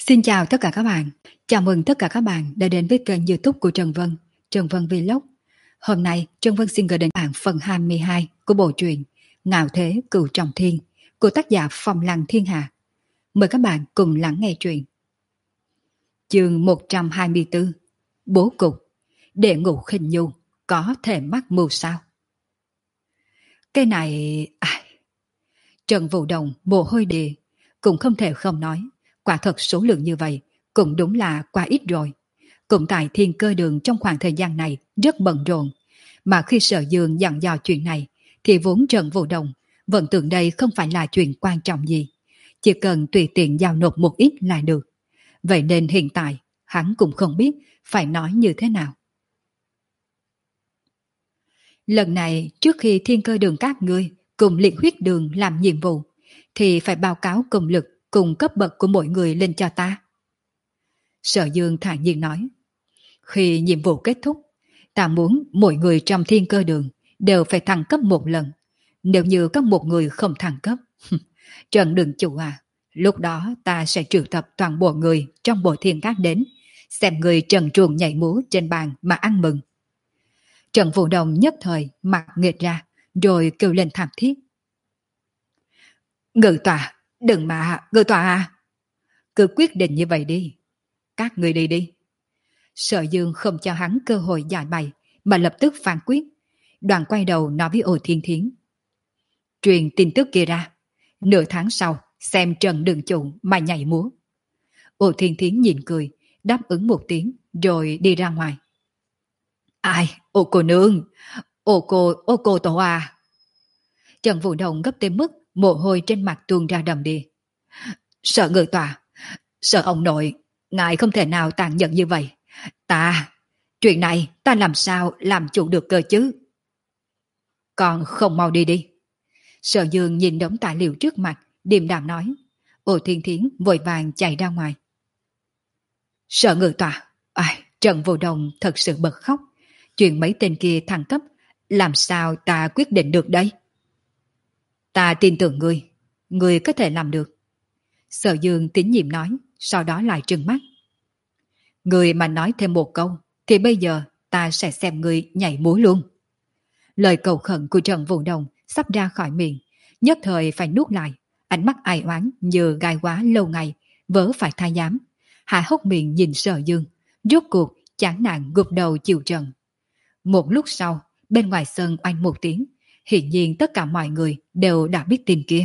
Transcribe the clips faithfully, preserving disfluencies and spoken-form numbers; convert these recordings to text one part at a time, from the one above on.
Xin chào tất cả các bạn. Chào mừng tất cả các bạn đã đến với kênh YouTube của Trần Vân, Trần Vân Vlog. Hôm nay Trần Vân xin gửi đến bạn phần hai mươi hai của bộ truyện Ngạo Thế Cửu Trọng Thiên của tác giả Phong Lăng Thiên Hạ. Mời các bạn cùng lắng nghe truyện. Chương một trăm hai mươi tư. Bố cục. Đệ ngũ khinh nhu có thể mắc mưu sao? Cái này... À... Trần Vũ Đồng mồ hôi địa, cũng không thể không nói. Quả thật số lượng như vậy cũng đúng là quá ít rồi. Cũng tại Thiên Cơ Đường trong khoảng thời gian này rất bận rộn, mà khi Sở Dương dặn dò chuyện này thì vốn Trần Vũ Đồng vẫn tưởng đây không phải là chuyện quan trọng gì, chỉ cần tùy tiện giao nộp một ít là được. Vậy nên hiện tại hắn cũng không biết phải nói như thế nào. Lần này trước khi Thiên Cơ Đường các ngươi cùng Liệt Huyết Đường làm nhiệm vụ thì phải báo cáo công lực cùng cấp bậc của mỗi người lên cho ta. Sở Dương thản nhiên nói, khi nhiệm vụ kết thúc, ta muốn mỗi người trong Thiên Cơ Đường đều phải thăng cấp một lần. Nếu như có một người không thăng cấp, Trần Đường Chủ à, lúc đó ta sẽ triệu tập toàn bộ người trong bộ thiên các đến, xem người trần truồng nhảy múa trên bàn mà ăn mừng. Trần Vũ Đồng nhất thời mặt nghệt ra, rồi kêu lên thảm thiết. Ngự tọa, đừng mà, ngự tọa à. Cứ quyết định như vậy đi. Các người đi đi. Sở Dương không cho hắn cơ hội giải bày, mà lập tức phán quyết. Đoàn quay đầu nói với Ô Thiên Thiến. Truyền tin tức kia ra. Nửa tháng sau, xem Trần Đường Chủ mà nhảy múa. Ô Thiên Thiến nhìn cười, đáp ứng một tiếng, rồi đi ra ngoài. Ai, ô cô nương, ô cô, ô cô tổ à. Trần Vũ Đồng gấp tới mức mồ hôi trên mặt tuôn ra đầm đìa. Sợ ngự tòa, sợ ông nội, ngài không thể nào tàn nhẫn như vậy. Ta, chuyện này ta làm sao làm chủ được cơ chứ? Còn không mau đi đi. Sở Dương nhìn đống tài liệu trước mặt, điềm đạm nói. Ô Thiên Thiến vội vàng chạy ra ngoài. Sợ ngự tòa, ai, Trần Vũ Đồng thật sự bật khóc. Chuyện mấy tên kia thăng cấp, làm sao ta quyết định được đây? Ta tin tưởng ngươi, ngươi có thể làm được. Sở Dương tín nhiệm nói, sau đó lại trừng mắt. Ngươi mà nói thêm một câu, thì bây giờ ta sẽ xem ngươi nhảy múa luôn. Lời cầu khẩn của Trần Vũ Đồng sắp ra khỏi miệng, nhất thời phải nuốt lại, ánh mắt ai oán như gai quá lâu ngày, vớ phải thay giám. Hạ hốc miệng nhìn Sở Dương, rốt cuộc chán nản gục đầu chịu trận. Một lúc sau, bên ngoài sân oanh một tiếng, hiển nhiên tất cả mọi người đều đã biết tin kia.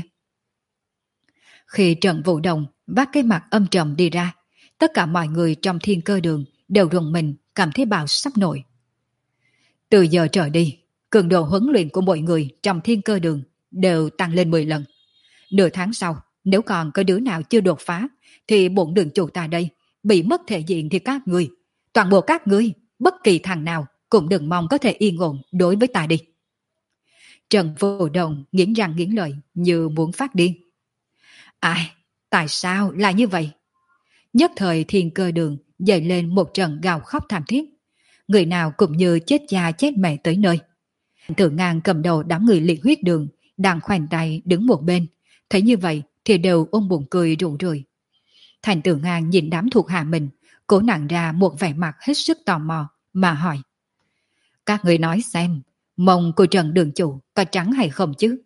Khi Trần Vũ Đồng vác cái mặt âm trầm đi ra, tất cả mọi người trong Thiên Cơ Đường đều rùng mình cảm thấy bạo sắp nổi. Từ giờ trở đi, cường độ huấn luyện của mọi người trong Thiên Cơ Đường đều tăng lên mười lần. Nửa tháng sau, nếu còn có đứa nào chưa đột phá, thì bổn đường chủ ta đây bị mất thể diện thì các ngươi, toàn bộ các ngươi, bất kỳ thằng nào cũng đừng mong có thể yên ổn đối với ta đi. Trần Vũ Đồng nghiến răng nghiến lợi như muốn phát điên. Ai, tại sao là như vậy? Nhất thời Thiên Cơ Đường dậy lên một trận gào khóc thảm thiết. Người nào cũng như chết cha chết mẹ tới nơi. Thượng Ngang cầm đầu đám người Liệt Huyết Đường đang khoanh tay đứng một bên. Thấy như vậy thì đều ôm bụng cười rụng rượi. Thành Tử Ngang nhìn đám thuộc hạ mình, cố nặng ra một vẻ mặt hết sức tò mò mà hỏi. Các người nói xem, mông của Trần Đường Chủ có trắng hay không chứ?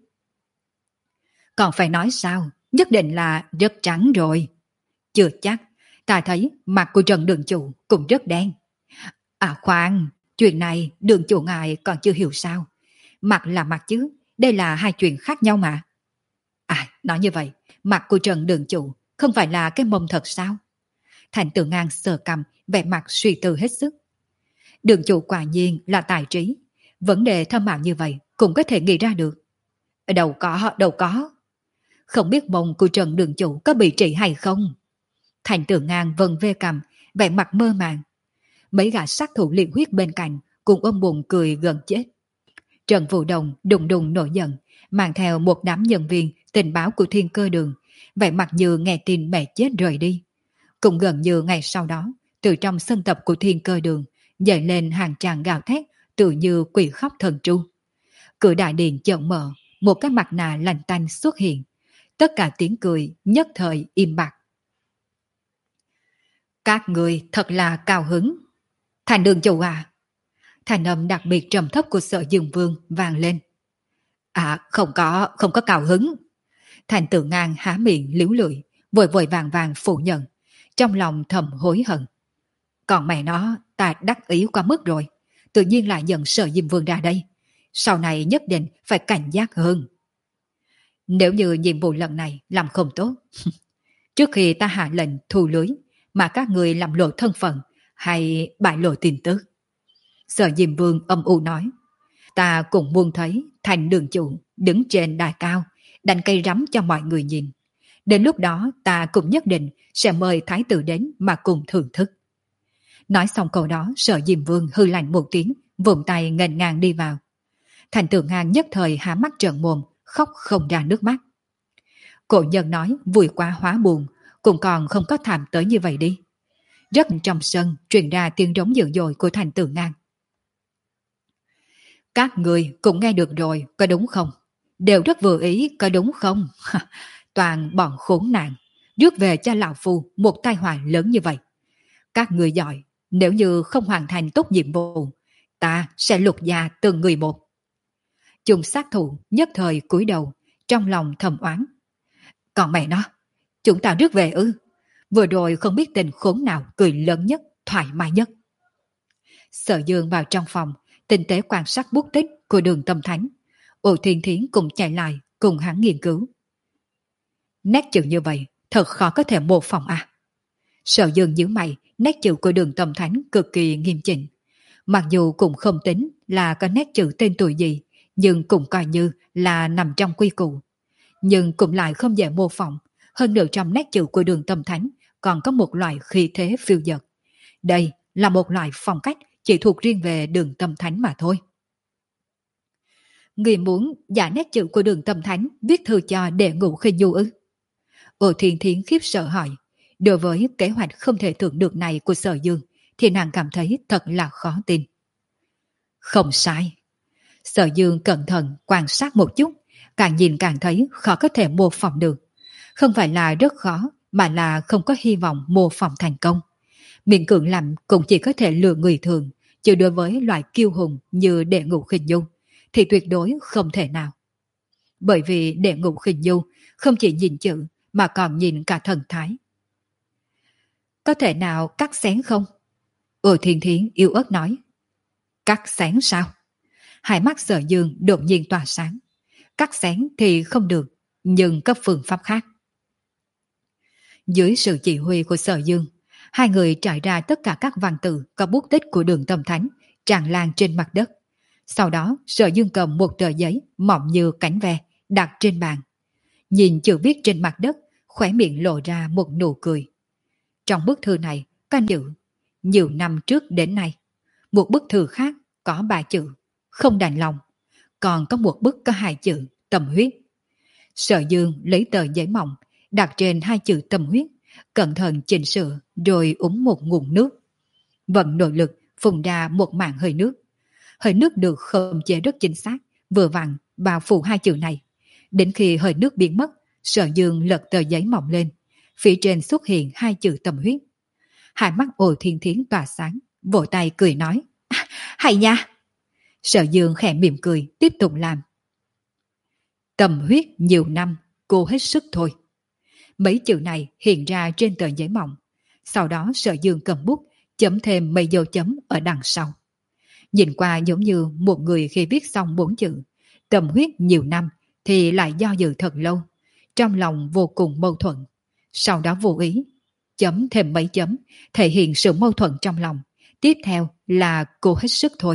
Còn phải nói sao, nhất định là rất trắng rồi. Chưa chắc, ta thấy mặt của Trần Đường Chủ cũng rất đen. À khoan, chuyện này Đường Chủ ngài còn chưa hiểu sao. Mặt là mặt chứ, đây là hai chuyện khác nhau mà. À, nói như vậy, mặt của Trần Đường Chủ không phải là cái mông thật sao? Thành Tử Ngang sờ cằm, vẻ mặt suy tư hết sức. Đường Chủ quả nhiên là tài trí. Vấn đề thâm ảo như vậy cũng có thể nghĩ ra được. Đâu có, đâu có. Không biết mông của Trần Đường Chủ có bị trị hay không? Thành Tử Ngang vần ve cằm, vẻ mặt mơ màng. Mấy gã sát thủ liệt huyết bên cạnh cùng ôm bụng cười gần chết. Trần Vũ Đồng đùng đùng nổi giận, mang theo một đám nhân viên tình báo của Thiên Cơ Đường, vẻ mặt như nghe tin mẹ chết rời đi. Cũng gần như ngày sau đó, từ trong sân tập của Thiên Cơ Đường dậy lên hàng tràng gào thét, tự như quỷ khóc thần tru. Cửa đại điện chợt mở, một cái mặt nạ lạnh tanh xuất hiện. Tất cả tiếng cười nhất thời im bặt. Các người thật là cao hứng. Thành đường chủ à? Thành âm đặc biệt trầm thấp của Sở Dương Vương vang lên. À không có, không có cao hứng. Thành Tử Ngang há miệng liếu lưỡi, vội vội vàng vàng phủ nhận, trong lòng thầm hối hận. Còn mẹ nó, ta đắc ý quá mức rồi, tự nhiên lại dẫn Sở Diêm Vương ra đây. Sau này nhất định phải cảnh giác hơn. Nếu như nhiệm vụ lần này làm không tốt, trước khi ta hạ lệnh thu lưới, mà các người làm lộ thân phận hay bại lộ tin tức. Sở Diêm Vương âm u nói, ta cũng muốn thấy Thành đường chủ đứng trên đài cao, đánh cây rắm cho mọi người nhìn. Đến lúc đó ta cũng nhất định sẽ mời thái tử đến mà cùng thưởng thức. Nói xong câu đó, Sở Diêm Vương hư lạnh một tiếng, vùng tay nghênh ngang đi vào. Thành Tử Ngang nhất thời há mắt trợn mồm, khóc không ra nước mắt. Cổ nhân nói vui quá hóa buồn, cũng còn không có thảm tới như vậy đi. Rất trong sân truyền ra tiếng rống dữ dội của Thành Tử Ngang. Các người cũng nghe được rồi, có đúng không? Đều rất vừa ý, có đúng không? Toàn bọn khốn nạn, rước về cho lão phu một tai họa lớn như vậy. Các người giỏi, nếu như không hoàn thành tốt nhiệm vụ, ta sẽ lục gia từng người một. Chung sát thủ nhất thời cúi đầu, trong lòng thầm oán. Còn mẹ nó, chúng ta rước về ư? Vừa rồi không biết tình khốn nào cười lớn nhất, thoải mái nhất. Sở Dương vào trong phòng, tinh tế quan sát bút tích của Đường Tâm Thánh. Ổ Thiên Thiến cũng chạy lại, cùng hắn nghiên cứu. Nét chữ như vậy, thật khó có thể mô phỏng à? Sở Dương nhíu mày, nét chữ của Đường Tâm Thánh cực kỳ nghiêm chỉnh. Mặc dù cũng không tính là có nét chữ tên tuổi gì, nhưng cũng coi như là nằm trong quy củ. Nhưng cũng lại không dễ mô phỏng, hơn nữa trong nét chữ của Đường Tâm Thánh còn có một loại khí thế phiêu dật. Đây là một loại phong cách chỉ thuộc riêng về Đường Tâm Thánh mà thôi. Người muốn giả nét chữ của Đường Tâm Thánh viết thư cho Đệ Ngũ Khinh Nhu ư? Ồ Thiên Thiến khiếp sợ hỏi. Đối với kế hoạch không thể tưởng được này của Sở Dương, thì nàng cảm thấy thật là khó tin. Không sai. Sở Dương cẩn thận quan sát một chút, càng nhìn càng thấy khó có thể mô phỏng được. Không phải là rất khó, mà là không có hy vọng mô phỏng thành công. Miệng cưỡng làm cũng chỉ có thể lừa người thường, chứ đối với loại kiêu hùng như Đệ Ngũ Khinh Nhu thì tuyệt đối không thể nào. Bởi vì Đệ Ngũ Khinh Nhu không chỉ nhìn chữ mà còn nhìn cả thần thái. Có thể nào cắt xén không? Ồ Thiên Thiến yếu ớt nói. Cắt xén sao? Hai mắt Sở Dương đột nhiên tỏa sáng. Cắt xén thì không được, nhưng có phương pháp khác. Dưới sự chỉ huy của Sở Dương, hai người trải ra tất cả các văn tự có bút tích của Đường Tâm Thánh tràn lan trên mặt đất. Sau đó Sở Dương cầm một tờ giấy mỏng như cánh ve đặt trên bàn. Nhìn chữ viết trên mặt đất, khóe miệng lộ ra một nụ cười. Trong bức thư này có chữ nhiều năm trước đến nay. Một bức thư khác có ba chữ không đành lòng. Còn có một bức có hai chữ tâm huyết. Sở Dương lấy tờ giấy mỏng đặt trên hai chữ tâm huyết, cẩn thận chỉnh sửa rồi uống một ngụm nước. Vận nội lực phun ra một mảng hơi nước. Hơi nước được khống chế rất chính xác, vừa vặn bao phủ hai chữ này. Đến khi hơi nước biến mất, Sở Dương lật tờ giấy mỏng lên. Phía trên xuất hiện hai chữ tâm huyết. Hai mắt Ồ Thiên Thiến tỏa sáng, vỗ tay cười nói. À, hay nha! Sở Dương khẽ mỉm cười, tiếp tục làm. Tâm huyết nhiều năm, cô hết sức thôi. Mấy chữ này hiện ra trên tờ giấy mỏng. Sau đó Sở Dương cầm bút, chấm thêm mấy dấu chấm ở đằng sau. Nhìn qua giống như một người khi viết xong bốn chữ tâm huyết nhiều năm thì lại do dự thật lâu. Trong lòng vô cùng mâu thuẫn. Sau đó vô ý chấm thêm mấy chấm, thể hiện sự mâu thuẫn trong lòng. Tiếp theo là cô hết sức thôi.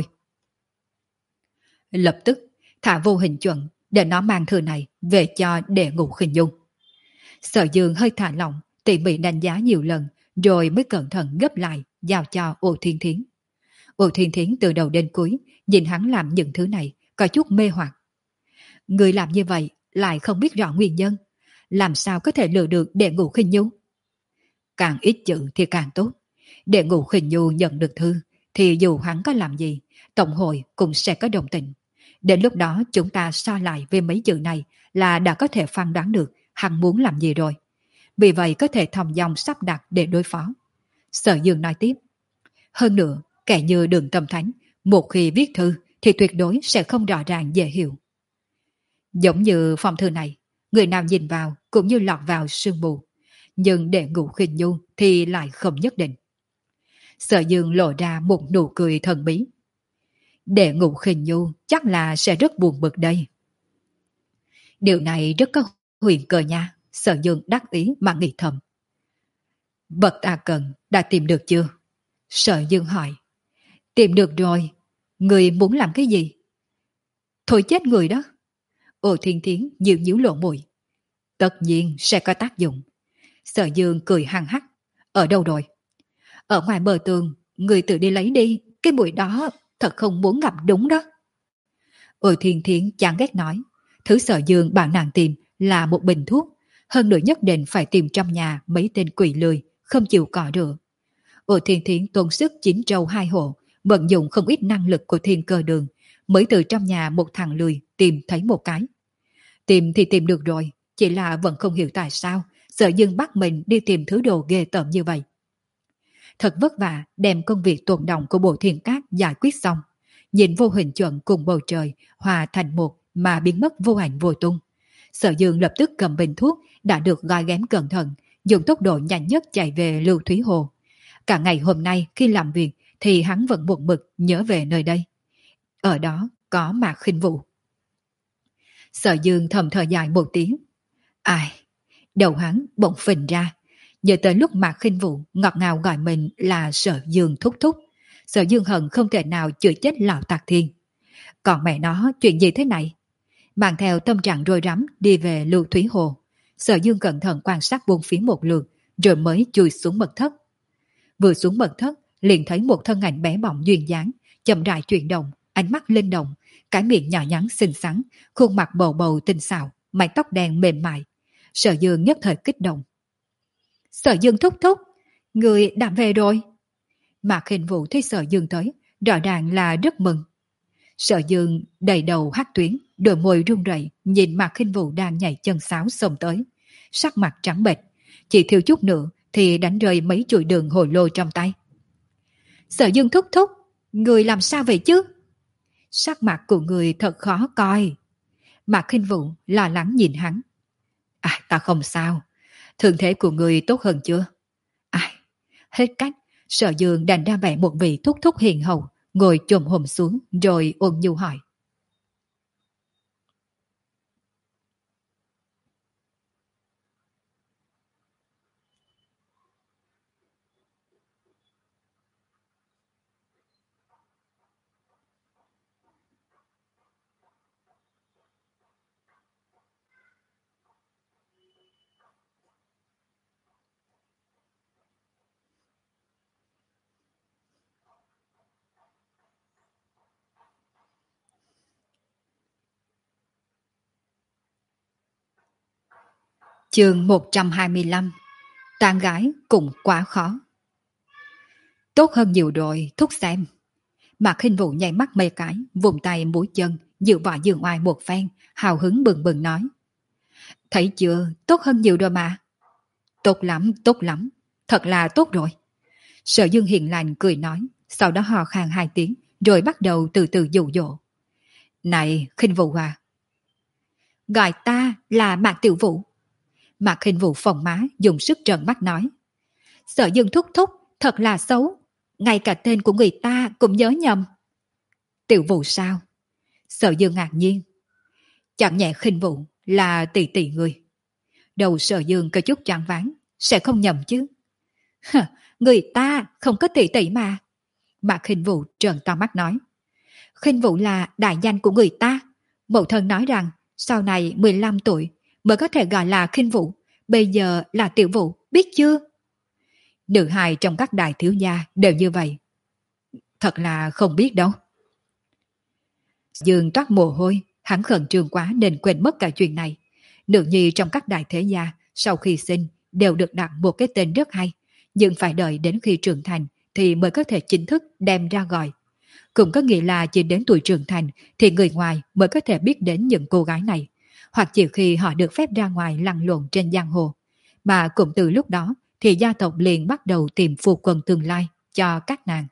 Lập tức thả vô hình chuẩn để nó mang thư này về cho Đệ Ngũ Khinh Nhu. Sở Dương hơi thả lỏng, tỉ mỉ đánh giá nhiều lần, rồi mới cẩn thận gấp lại, giao cho Ồ Thiên Thiến. Ồ Thiên Thiến từ đầu đến cuối nhìn hắn làm những thứ này có chút mê hoặc. Người làm như vậy lại không biết rõ nguyên nhân, làm sao có thể lừa được Đệ Ngũ Khinh Nhu? Càng ít chữ thì càng tốt. Đệ Ngũ Khinh Nhu nhận được thư thì dù hắn có làm gì, tổng hội cũng sẽ có đồng tình. Đến lúc đó chúng ta so lại với mấy chữ này là đã có thể phán đoán được hắn muốn làm gì rồi. Vì vậy có thể thòng dòng sắp đặt để đối phó. Sở Dương nói tiếp. Hơn nữa, kẻ như Đường Tâm Thánh, một khi viết thư thì tuyệt đối sẽ không rõ ràng dễ hiểu. Giống như phong thư này, người nào nhìn vào cũng như lọt vào sương mù, nhưng để ngủ khinh nhu thì lại không nhất định. Sở Dương lộ ra một nụ cười thần bí. Để ngủ khinh nhu chắc là sẽ rất buồn bực đây. Điều này rất có huyền cơ nha. Sở Dương đắc ý mà nghĩ thầm. Bậc A Cần đã tìm được chưa? Sở Dương hỏi. Tìm được rồi. Người muốn làm cái gì? Thôi chết người đó. Ô Thiên Thiến nhíu nhíu lộ mũi. Tất nhiên sẽ có tác dụng. Sở Dương cười hăng hắc. Ở đâu rồi? Ở ngoài bờ tường. Người tự đi lấy đi. Cái bụi đó thật không muốn gặp đúng đó. Ô Thiên Thiến chán ghét nói. Thứ Sở Dương bảo nàng tìm là một bình thuốc. Hơn nữa nhất định phải tìm trong nhà mấy tên quỷ lười, không chịu cọ rửa. Ô Thiên Thiến tốn sức chín trâu hai hộ, vận dụng không ít năng lực của Thiên Cơ Đường, mới từ trong nhà một thằng lười tìm thấy một cái. Tìm thì tìm được rồi, chỉ là vẫn không hiểu tại sao Sở Dương bắt mình đi tìm thứ đồ ghê tởm như vậy. Thật vất vả đem công việc tồn động của Bộ Thiên Cát giải quyết xong, nhìn vô hình chuẩn cùng bầu trời hòa thành một mà biến mất vô ảnh vô tung. Sở Dương lập tức cầm bình thuốc đã được gói ghém cẩn thận, dùng tốc độ nhanh nhất chạy về Lưu Thúy Hồ. Cả ngày hôm nay khi làm việc thì hắn vẫn buồn bực nhớ về nơi đây. Ở đó có Mạc Khinh Vũ. Sở Dương thầm thở dài một tiếng. Ai? Đầu hắn bỗng phình ra. Nhớ tới lúc Mạc Khinh Vũ ngọt ngào gọi mình là Sở Dương thúc thúc. Sở Dương hận không thể nào chửi chết lão Tạc Thiên. Còn mẹ nó chuyện gì thế này? Mang theo tâm trạng rối rắm đi về Lưu Thúy Hồ. Sở Dương cẩn thận quan sát bốn phía một lượt rồi mới chui xuống mật thất. Vừa xuống mật thất liền thấy một thân ảnh bé bỏng duyên dáng chậm rãi chuyển động, ánh mắt linh động, cái miệng nhỏ nhắn xinh xắn, khuôn mặt bầu bầu tinh xảo, mái tóc đen mềm mại. Sở Dương nhất thời kích động. Sở Dương thúc thúc, người đã về rồi. Mạc Khinh Vũ thấy Sở Dương tới, rõ ràng là rất mừng. Sở Dương đầy đầu hắc tuyến, đôi môi run rẩy nhìn Mạc Khinh Vũ đang nhảy chân sáo xông tới, sắc mặt trắng bệch, chỉ thiếu chút nữa thì đánh rơi mấy chuỗi đường hồ lô trong tay. Sở Dương thúc thúc, người làm sao vậy chứ? Sắc mặt của người thật khó coi. Mạc Khinh Vũ lo lắng nhìn hắn. À, ta không sao. Thương thế của người tốt hơn chưa? À, hết cách, Sở Dương đành ra vẻ một vị thúc thúc hiền hậu, ngồi chồm hổm xuống rồi ôn nhu hỏi. Chương một trăm hai mươi lăm. Tán gái cũng quá khó. Tốt hơn nhiều rồi, thúc xem. Mạc Khinh Vũ nhảy mắt mấy cái, vùng tay múi chân, dự võ dương oai một phen, hào hứng bừng bừng nói. Thấy chưa, tốt hơn nhiều rồi mà. Tốt lắm, tốt lắm, thật là tốt rồi. Sở Dương hiền lành cười nói, sau đó hò khan hai tiếng, rồi bắt đầu từ từ dụ dỗ. Này, Khinh Vũ à. Gọi ta là Mạc Tiểu Vũ. Mạc Khinh Vũ phồng má, dùng sức trợn mắt nói. Sở Dương thúc thúc, thật là xấu. Ngay cả tên của người ta cũng nhớ nhầm. Tiểu Vũ sao? Sở Dương ngạc nhiên. Chẳng nhẹ Khinh Vũ là tỷ tỷ người. Đầu Sở Dương có chút choáng váng, sẽ không nhầm chứ. Hờ, người ta không có tỷ tỷ mà. Mạc Khinh Vũ trợn to mắt nói. Khinh Vũ là đại danh của người ta. Mẫu thân nói rằng sau này mười lăm tuổi mới có thể gọi là Khinh Vũ, bây giờ là Tiểu Vũ, biết chưa? Nữ hài trong các đại thiếu gia đều như vậy. Thật là không biết đâu. Dương toát mồ hôi, hắn khẩn trương quá nên quên mất cả chuyện này. Nữ nhi trong các đại thế gia sau khi sinh đều được đặt một cái tên rất hay, nhưng phải đợi đến khi trưởng thành thì mới có thể chính thức đem ra gọi. Cũng có nghĩa là chỉ đến tuổi trưởng thành thì người ngoài mới có thể biết đến những cô gái này, hoặc chỉ khi họ được phép ra ngoài lăn lộn trên giang hồ. Mà cũng từ lúc đó thì gia tộc liền bắt đầu tìm phu quân tương lai cho các nàng.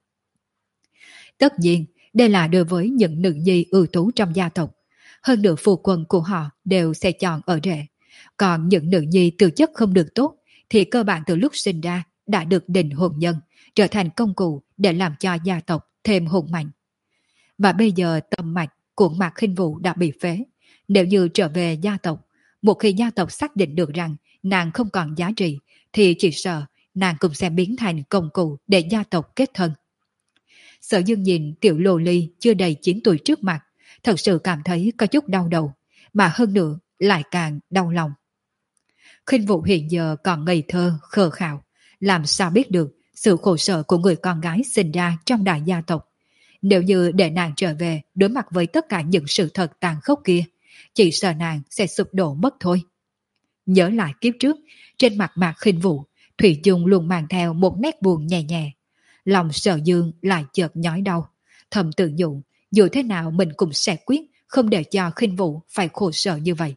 Tất nhiên, đây là đối với những nữ nhi ưu tú trong gia tộc. Hơn nữa phu quân của họ đều sẽ chọn ở rể. Còn những nữ nhi tư chất không được tốt thì cơ bản từ lúc sinh ra đã được định hôn nhân, trở thành công cụ để làm cho gia tộc thêm hùng mạnh. Và bây giờ tâm mạch của Mạc Khinh Vũ đã bị phế. Nếu như trở về gia tộc, một khi gia tộc xác định được rằng nàng không còn giá trị, thì chỉ sợ nàng cũng sẽ biến thành công cụ để gia tộc kết thân. Sở Dương nhìn tiểu lô ly chưa đầy chín tuổi trước mặt, thật sự cảm thấy có chút đau đầu, mà hơn nữa lại càng đau lòng. Khinh Vũ hiện giờ còn ngây thơ, khờ khạo, làm sao biết được sự khổ sở của người con gái sinh ra trong đại gia tộc. Nếu như để nàng trở về đối mặt với tất cả những sự thật tàn khốc kia, chỉ sợ nàng sẽ sụp đổ mất thôi. Nhớ lại kiếp trước, trên mặt Mạc Khinh Vũ, Thủy chung luôn mang theo một nét buồn nhẹ nhẹ. Lòng Sở Dương lại chợt nhói đau, thầm tự nhủ, dù thế nào mình cũng sẽ quyết không để cho Khinh Vũ phải khổ sở như vậy.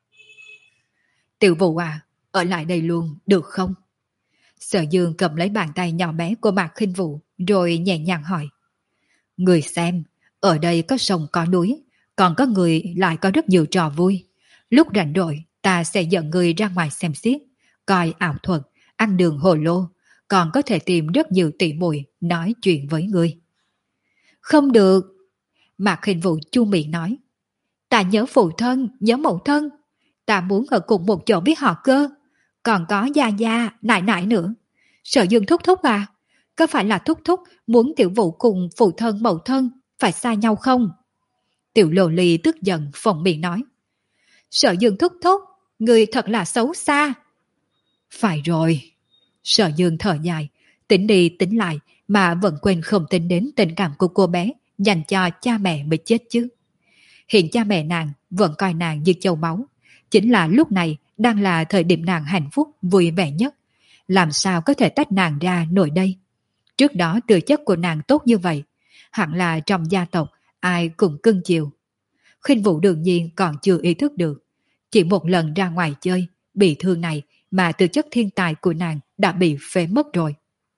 Tiểu Vũ à, ở lại đây luôn, được không? Sở Dương cầm lấy bàn tay nhỏ bé của Mạc Khinh Vũ, rồi nhẹ nhàng hỏi. Người xem, ở đây có sông có núi, còn có người lại có rất nhiều trò vui. Lúc rảnh rỗi, ta sẽ dẫn người ra ngoài xem xiết, coi ảo thuật, ăn đường hồ lô, còn có thể tìm rất nhiều tỷ muội nói chuyện với người. Không được, Mạc Khinh Vũ chu miệng nói. Ta nhớ phụ thân, nhớ mẫu thân, ta muốn ở cùng một chỗ với họ cơ, còn có gia gia, nại nại nữa. Sở Dương thúc thúc à, có phải là thúc thúc muốn Tiểu Vũ cùng phụ thân mẫu thân phải xa nhau không? Tiểu Lô Ly tức giận phồng miệng nói. Sở Dương thúc thúc, người thật là xấu xa. Phải rồi. Sở Dương thở dài, tính đi tính lại mà vẫn quên không tính đến tình cảm của cô bé dành cho cha mẹ mới chết chứ. Hiện cha mẹ nàng vẫn coi nàng như châu báu, chính là lúc này đang là thời điểm nàng hạnh phúc vui vẻ nhất. Làm sao có thể tách nàng ra nổi đây? Trước đó tư chất của nàng tốt như vậy, hẳn là trong gia tộc ai cũng cưng chiều. Khinh Vũ đương nhiên còn chưa ý thức được, chỉ một lần ra ngoài chơi bị thương này mà tư chất thiên tài của nàng đã bị phế mất rồi.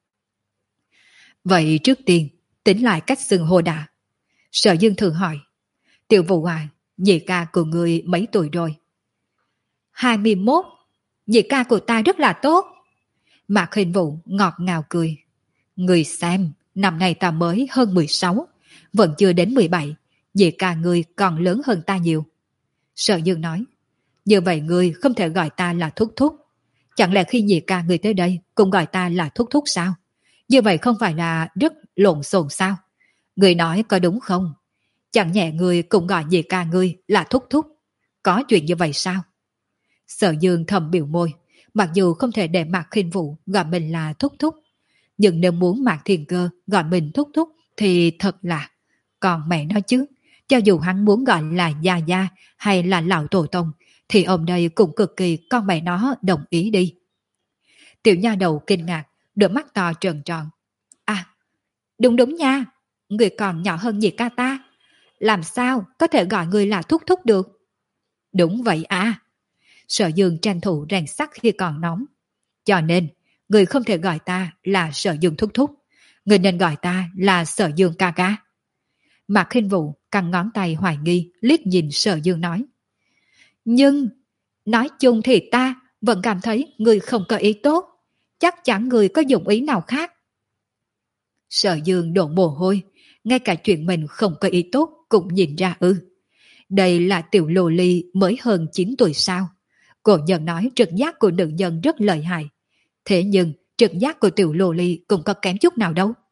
Vậy trước tiên tính lại cách xưng hô đã. Sở Dương thường hỏi. Tiểu Vũ à, nhị ca của người mấy tuổi rồi? hai mươi mốt. Nhị ca của ta rất là tốt. Mạc Khinh Vũ ngọt ngào cười. Người xem, năm nay ta mới hơn mười sáu, vẫn chưa đến mười bảy, nhị ca người còn lớn hơn ta nhiều. Sở Dương nói. Như vậy người không thể gọi ta là thúc thúc. Chẳng lẽ khi nhị ca người tới đây cũng gọi ta là thúc thúc sao? Như vậy không phải là rất lộn xộn sao? Người nói có đúng không? Chẳng nhẹ người cũng gọi nhị ca người là thúc thúc. Có chuyện như vậy sao? Sở Dương thầm biểu môi, mặc dù không thể để Mạc Khinh Vũ gọi mình là thúc thúc, nhưng nếu muốn Mạc Thiên Cơ gọi mình thúc thúc thì thật là, còn mẹ nói chứ, cho dù hắn muốn gọi là gia gia hay là lão tổ tông, thì ông đây cũng cực kỳ con mẹ nó đồng ý đi. Tiểu nha đầu kinh ngạc, đôi mắt to tròn tròn. À, đúng đúng nha, người còn nhỏ hơn nhị ca ta, làm sao có thể gọi người là thúc thúc được? Đúng vậy à. Sở Dương tranh thủ rèn sắt khi còn nóng. Cho nên, người không thể gọi ta là Sở Dương thúc thúc, người nên gọi ta là Sở Dương ca ca. Mạc Khinh Vũ căng ngón tay hoài nghi liếc nhìn Sở Dương nói. Nhưng, nói chung thì ta vẫn cảm thấy người không có ý tốt, chắc chắn người có dụng ý nào khác. Sở Dương đổ mồ hôi, ngay cả chuyện mình không có ý tốt cũng nhìn ra ư. Đây là tiểu lô ly mới hơn chín tuổi sao? Cổ nhân nói trực giác của nữ nhân rất lợi hại. Thế nhưng trực giác của tiểu lô ly cũng có kém chút nào đâu.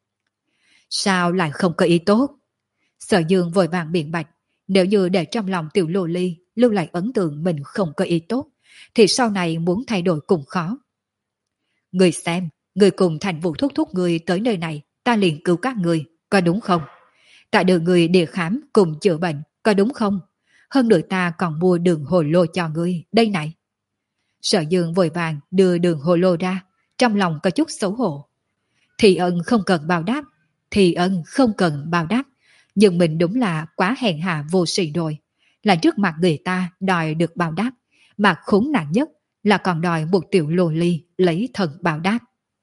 Sao lại không có ý tốt? Sở Dương vội vàng biện bạch. Nếu như để trong lòng tiểu lô ly lưu lại ấn tượng mình không có ý tốt, thì sau này muốn thay đổi cũng khó. Người xem, người cùng Thành Vũ thúc thúc người tới nơi này, ta liền cứu các người, có đúng không? Ta đưa người đi khám cùng chữa bệnh, có đúng không? Hơn nữa ta còn mua đường hồ lô cho ngươi, đây này. Sở Dương vội vàng đưa đường hồ lô ra, trong lòng có chút xấu hổ. Thì ân không cần báo đáp, thì ân không cần báo đáp, nhưng mình đúng là quá hèn hạ vô sỉ rồi. Là trước mặt người ta đòi được báo đáp, mà khốn nạn nhất là còn đòi một tiểu lô ly lấy thần báo đáp.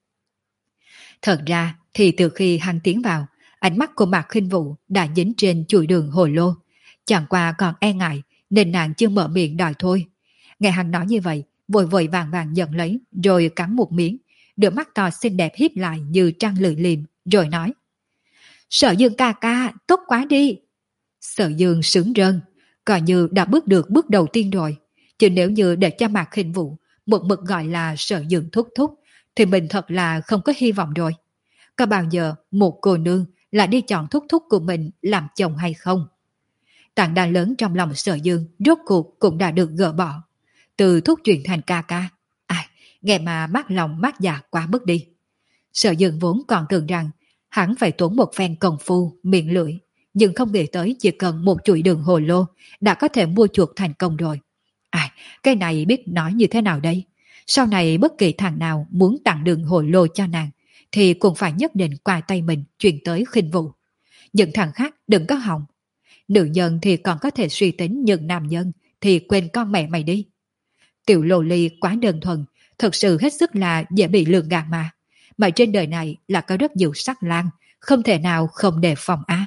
Thật ra thì từ khi hắn tiến vào, ánh mắt của Mạc Khinh Vũ đã dính trên chuỗi đường hồ lô, chẳng qua còn e ngại nên nàng chưa mở miệng đòi thôi. Nghe hắn nói như vậy, vội vội vàng vàng nhận lấy rồi cắn một miếng, đôi mắt to xinh đẹp híp lại như trăng lưỡi liềm, rồi nói: Sở Dương ca ca, tốt quá đi. Sở Dương sướng rơn, coi như đã bước được bước đầu tiên rồi. Chứ nếu như để cho Mạc Khinh Vũ một mực gọi là Sở Dương thúc thúc, thì mình thật là không có hy vọng rồi. Có bao giờ một cô nương là đi chọn thúc thúc của mình làm chồng hay không? Tảng đá lớn trong lòng Sở Dương rốt cuộc cũng đã được gỡ bỏ. Từ thúc chuyển thành ca ca. Ai, nghe mà mát lòng mát dạ quá mức đi. Sở Dương vốn còn tưởng rằng hắn phải tốn một phen công phu, miệng lưỡi, nhưng không nghĩ tới chỉ cần một chuỗi đường hồ lô đã có thể mua chuộc thành công rồi. Ai, cái này biết nói như thế nào đây? Sau này bất kỳ thằng nào muốn tặng đường hồ lô cho nàng thì cũng phải nhất định qua tay mình chuyển tới Khinh Vũ. Những thằng khác đừng có hòng. Nữ nhân thì còn có thể suy tính, nhưng nam nhân thì quên con mẹ mày đi. Tiểu lô ly quá đơn thuần, thật sự hết sức là dễ bị lường gạt mà. Mà trên đời này là có rất nhiều sắc lang, không thể nào không đề phòng á.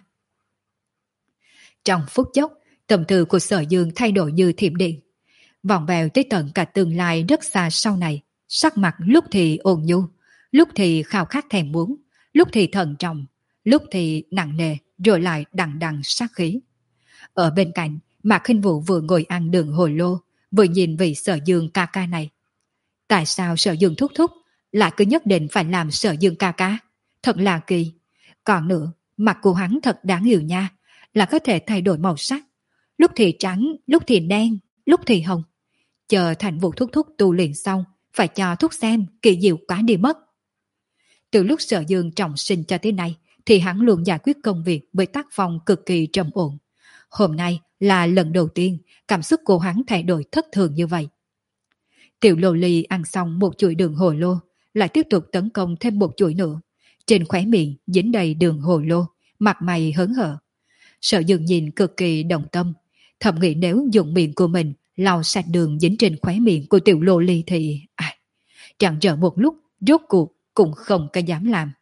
Trong phút chốc, tâm tư của Sở Dương thay đổi như thiểm điện. Vòng vèo tới tận cả tương lai rất xa sau này, sắc mặt lúc thì ôn nhu, lúc thì khao khát thèm muốn, lúc thì thận trọng, lúc thì nặng nề, rồi lại đằng đằng sát khí. Ở bên cạnh, Mạc Khinh Vũ vừa ngồi ăn đường hồ lô, vừa nhìn vị Sở Dương ca ca này. Tại sao Sở Dương thúc thúc lại cứ nhất định phải làm Sở Dương ca ca? Thật là kỳ. Còn nữa, mặt của hắn thật đáng yêu nha, là có thể thay đổi màu sắc. Lúc thì trắng, lúc thì đen, lúc thì hồng. Chờ thành vụ thúc thúc tu luyện xong, phải cho thúc xem kỳ diệu quá đi mất. Từ lúc Sở Dương trọng sinh cho tới nay, thì hắn luôn giải quyết công việc với tác phong cực kỳ trầm ổn. Hôm nay là lần đầu tiên cảm xúc của hắn thay đổi thất thường như vậy. Tiểu lô ly ăn xong một chuỗi đường hồ lô, lại tiếp tục tấn công thêm một chuỗi nữa. Trên khóe miệng dính đầy đường hồ lô, mặt mày hớn hở. Sở Dương nhìn cực kỳ đồng tâm, thầm nghĩ nếu dùng miệng của mình lau sạch đường dính trên khóe miệng của tiểu lô ly thì à, chẳng chờ một lúc rốt cuộc cũng không có dám làm.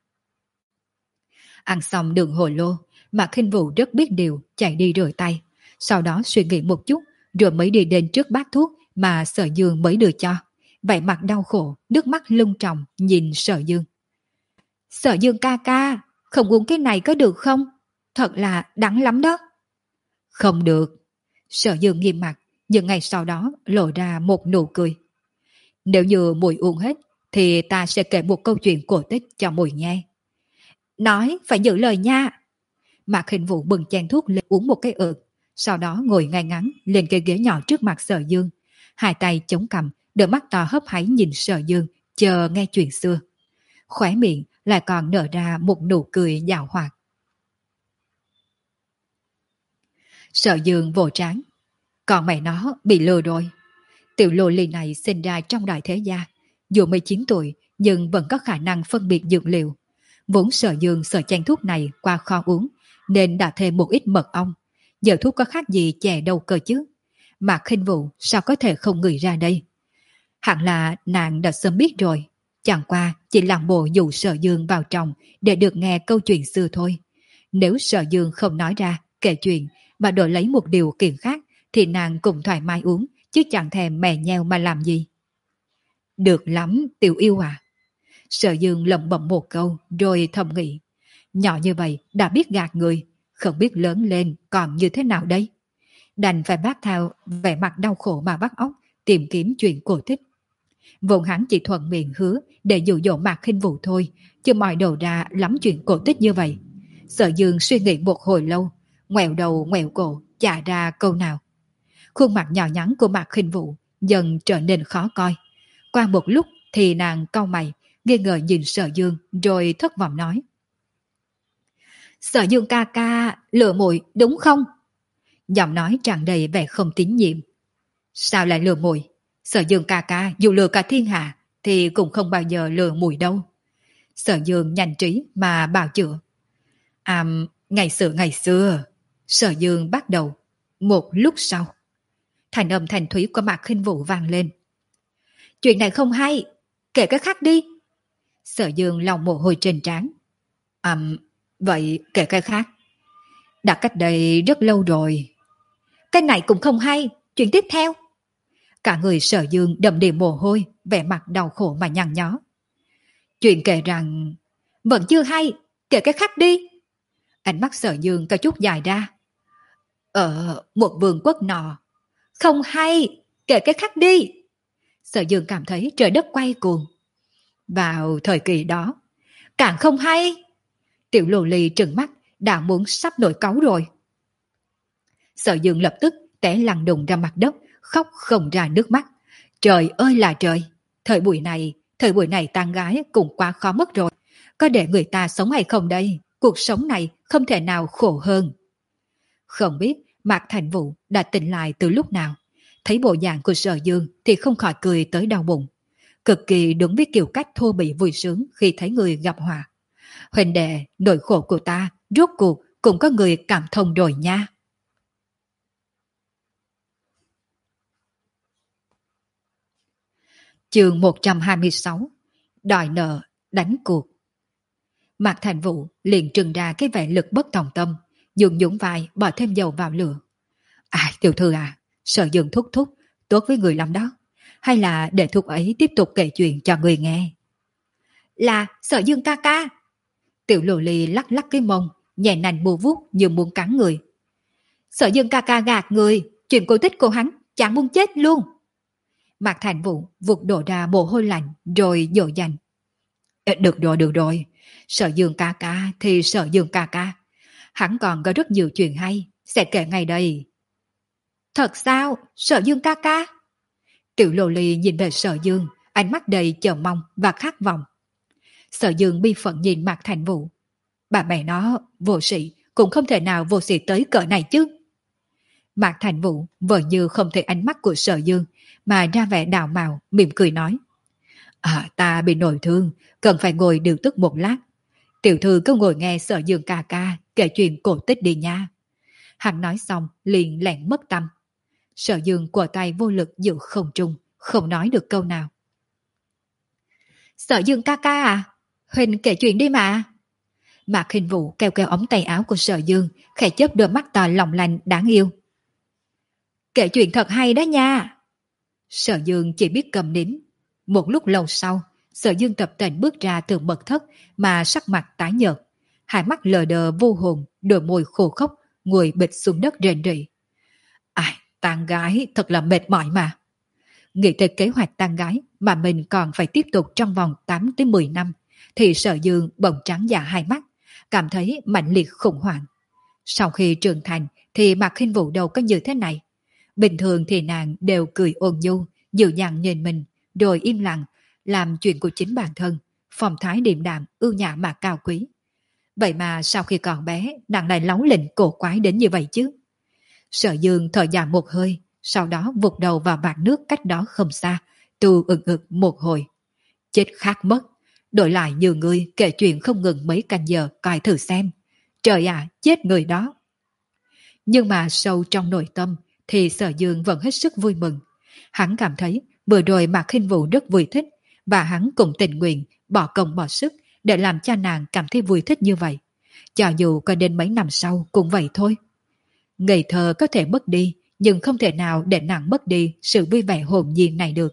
Ăn xong đường hồ lô, Mạc Khinh Vũ rất biết điều, chạy đi rửa tay, sau đó suy nghĩ một chút rồi mới đi đến trước bát thuốc mà Sở Dương mới đưa cho. Vẻ mặt đau khổ, nước mắt lưng tròng nhìn Sở Dương. Sở Dương ca ca, không uống cái này có được không? Thật là đắng lắm đó. Không được. Sở Dương nghiêm mặt, nhưng ngày sau đó lộ ra một nụ cười. Nếu như muội uống hết, thì ta sẽ kể một câu chuyện cổ tích cho muội nghe. Nói phải giữ lời nha. Mạc Khinh Vũ bừng chén thuốc lên uống một cái ực, sau đó ngồi ngay ngắn lên cái ghế nhỏ trước mặt Sở Dương, hai tay chống cằm, đôi mắt to hấp háy nhìn Sở Dương, chờ nghe chuyện xưa. Khóe miệng lại còn nở ra một nụ cười giảo hoạt. Sở Dương vỗ trán. Còn mẹ nó bị lừa rồi. Tiểu lô ly này sinh ra trong đại thế gia, dù mới chín tuổi nhưng vẫn có khả năng phân biệt dược liệu. Vốn Sở Dương sợ chén thuốc này qua kho uống, nên đã thêm một ít mật ong. Giờ thuốc có khác gì chè đâu cơ chứ. Mạc Khinh Vũ sao có thể không ngửi ra đây? Hẳn là nàng đã sớm biết rồi. Chẳng qua chỉ làm bộ dụ Sở Dương vào trong để được nghe câu chuyện xưa thôi. Nếu Sở Dương không nói ra kể chuyện mà đổi lấy một điều kiện khác, thì nàng cũng thoải mái uống, chứ chẳng thèm mè nheo mà làm gì. Được lắm, tiểu yêu à. Sở Dương lẩm bẩm một câu rồi thầm nghĩ. Nhỏ như vậy đã biết gạt người, không biết lớn lên còn như thế nào đây. Đành phải bác theo vẻ mặt đau khổ mà bắt óc tìm kiếm chuyện cổ tích. Vốn hắn chỉ thuận miệng hứa để dụ dỗ Mạc Khinh Vũ thôi, chứ mọi đầu ra lắm chuyện cổ tích như vậy. Sở Dương suy nghĩ một hồi lâu, ngoẹo đầu ngoẹo cổ chả ra câu nào. Khuôn mặt nhỏ nhắn của Mạc Khinh Vũ dần trở nên khó coi. Qua một lúc thì nàng cau mày, nghi ngờ nhìn Sở Dương rồi thất vọng nói. Sở Dương ca ca, lừa muội đúng không? Giọng nói tràn đầy vẻ không tín nhiệm. Sao lại lừa muội? Sở Dương ca ca dù lừa cả thiên hạ thì cũng không bao giờ lừa muội đâu. Sở Dương nhanh trí mà bào chữa. À, ngày xưa ngày xưa. Sở Dương bắt đầu. Một lúc sau, thành âm thành thúy của Mạc Khinh Vũ vang lên. chuyện này không hay, kể cái khác đi. Sở Dương lau mồ hôi trên trán. À, vậy kể cái khác. Đã cách đây rất lâu rồi. Cái này cũng không hay, chuyện tiếp theo. Cả người Sở Dương đầm đìa mồ hôi, vẻ mặt đau khổ mà nhăn nhó. Chuyện kể rằng vẫn chưa hay, kể cái khác đi. Ánh mắt Sở Dương có chút dài ra. Ở một vương quốc nọ. Không hay, kể cái khác đi. Sở Dương cảm thấy trời đất quay cuồng. Vào thời kỳ đó, càng không hay. Tiểu Lô Ly trừng mắt, đã muốn sắp nổi cáu rồi. Sở Dương lập tức té lăn đùng ra mặt đất, khóc không ra nước mắt. Trời ơi là trời, thời buổi này, thời buổi này tán gái cũng quá khó mất rồi. Có để người ta sống hay không đây? Cuộc sống này không thể nào khổ hơn. Không biết Mạc Thành Vũ đã tỉnh lại từ lúc nào. Thấy bộ dạng của Sở Dương thì không khỏi cười tới đau bụng. Cực kỳ đúng với kiểu cách thô bỉ vui sướng khi thấy người gặp họa. Huỳnh đệ, nỗi khổ của ta, rốt cuộc cũng có người cảm thông rồi nha. Chương một trăm hai mươi sáu. Đòi nợ, đánh cuộc. Mạc Thành Vũ liền trừng ra cái vẻ lực bất tòng tâm, dùng nhũng vai bỏ thêm dầu vào lửa. À, tiểu thư à, Sở Dương thúc thúc, tốt với người lắm đó. Hay là để thúc ấy tiếp tục kể chuyện cho người nghe? Là Sở Dương ca ca. Tiểu Lô Ly lắc lắc cái mông, nhẹ nành bù vuốt như muốn cắn người. Sở Dương ca ca gạt người, chuyện cổ tích của hắn chẳng muốn chết luôn. Mạc Thành Vũ vụt đổ ra mồ hôi lạnh rồi dỗ dành. Được rồi, được rồi. Sở Dương ca ca thì Sở Dương ca ca. Hắn còn có rất nhiều chuyện hay, sẽ kể ngay đây. Thật sao, Sở Dương ca ca? Tiểu Lô Ly nhìn về Sở Dương, ánh mắt đầy chờ mong và khát vọng. Sở Dương bi phận nhìn Mạc Thành Vũ. Bà mẹ nó, vô sĩ, cũng không thể nào vô sĩ tới cỡ này chứ. Mạc Thành Vũ vờ như không thấy ánh mắt của Sở Dương, mà ra vẻ đào màu, mỉm cười nói. À, ta bị nổi thương, cần phải ngồi điều tức một lát. Tiểu thư cứ ngồi nghe Sở Dương ca ca kể chuyện cổ tích đi nha. Hắn nói xong liền lẹn mất tâm. Sở Dương của tay vô lực giữ không trung, không nói được câu nào. Sở Dương ca ca à, Huỳnh kể chuyện đi mà. Mạc Hình Vũ kéo kéo ống tay áo của Sở Dương, khẽ chớp đôi mắt to lòng lành đáng yêu. Kể chuyện thật hay đó nha. Sở Dương chỉ biết cầm nín. Một lúc lâu sau, Sở Dương tập tễnh bước ra từ mật thất mà sắc mặt tái nhợt, hai mắt lờ đờ vô hồn, đôi môi khô khốc, ngồi bịch xuống đất rền rỉ. Ai, tán gái thật là mệt mỏi mà. Nghĩ tới kế hoạch tán gái mà mình còn phải tiếp tục trong vòng tám tới mười năm, thì Sở Dương bỗng trắng dạ hai mắt, cảm thấy mạnh liệt khủng hoảng. Sau khi trưởng thành thì Mạc Khinh Vũ đâu có như thế này. Bình thường thì nàng đều cười ôn nhu, dịu dàng nhìn mình, rồi im lặng, làm chuyện của chính bản thân, phong thái điềm đạm, ưu nhã mà cao quý. Vậy mà sau khi còn bé, nàng lại láu lỉnh cổ quái đến như vậy chứ. Sở Dương thở dài một hơi, sau đó vụt đầu vào vạc nước cách đó không xa, tu ực ực một hồi. Chết khát mất, đổi lại nhiều người kể chuyện không ngừng mấy canh giờ coi thử xem. Trời ạ, chết người đó. Nhưng mà sâu trong nội tâm thì Sở Dương vẫn hết sức vui mừng. Hắn cảm thấy vừa rồi Mạc Khinh Vũ rất vui thích, và hắn cũng tình nguyện bỏ công bỏ sức để làm cho nàng cảm thấy vui thích như vậy. Cho dù có đến mấy năm sau cũng vậy thôi. Ngây thơ có thể mất đi, nhưng không thể nào để nàng mất đi sự vui vẻ hồn nhiên này được.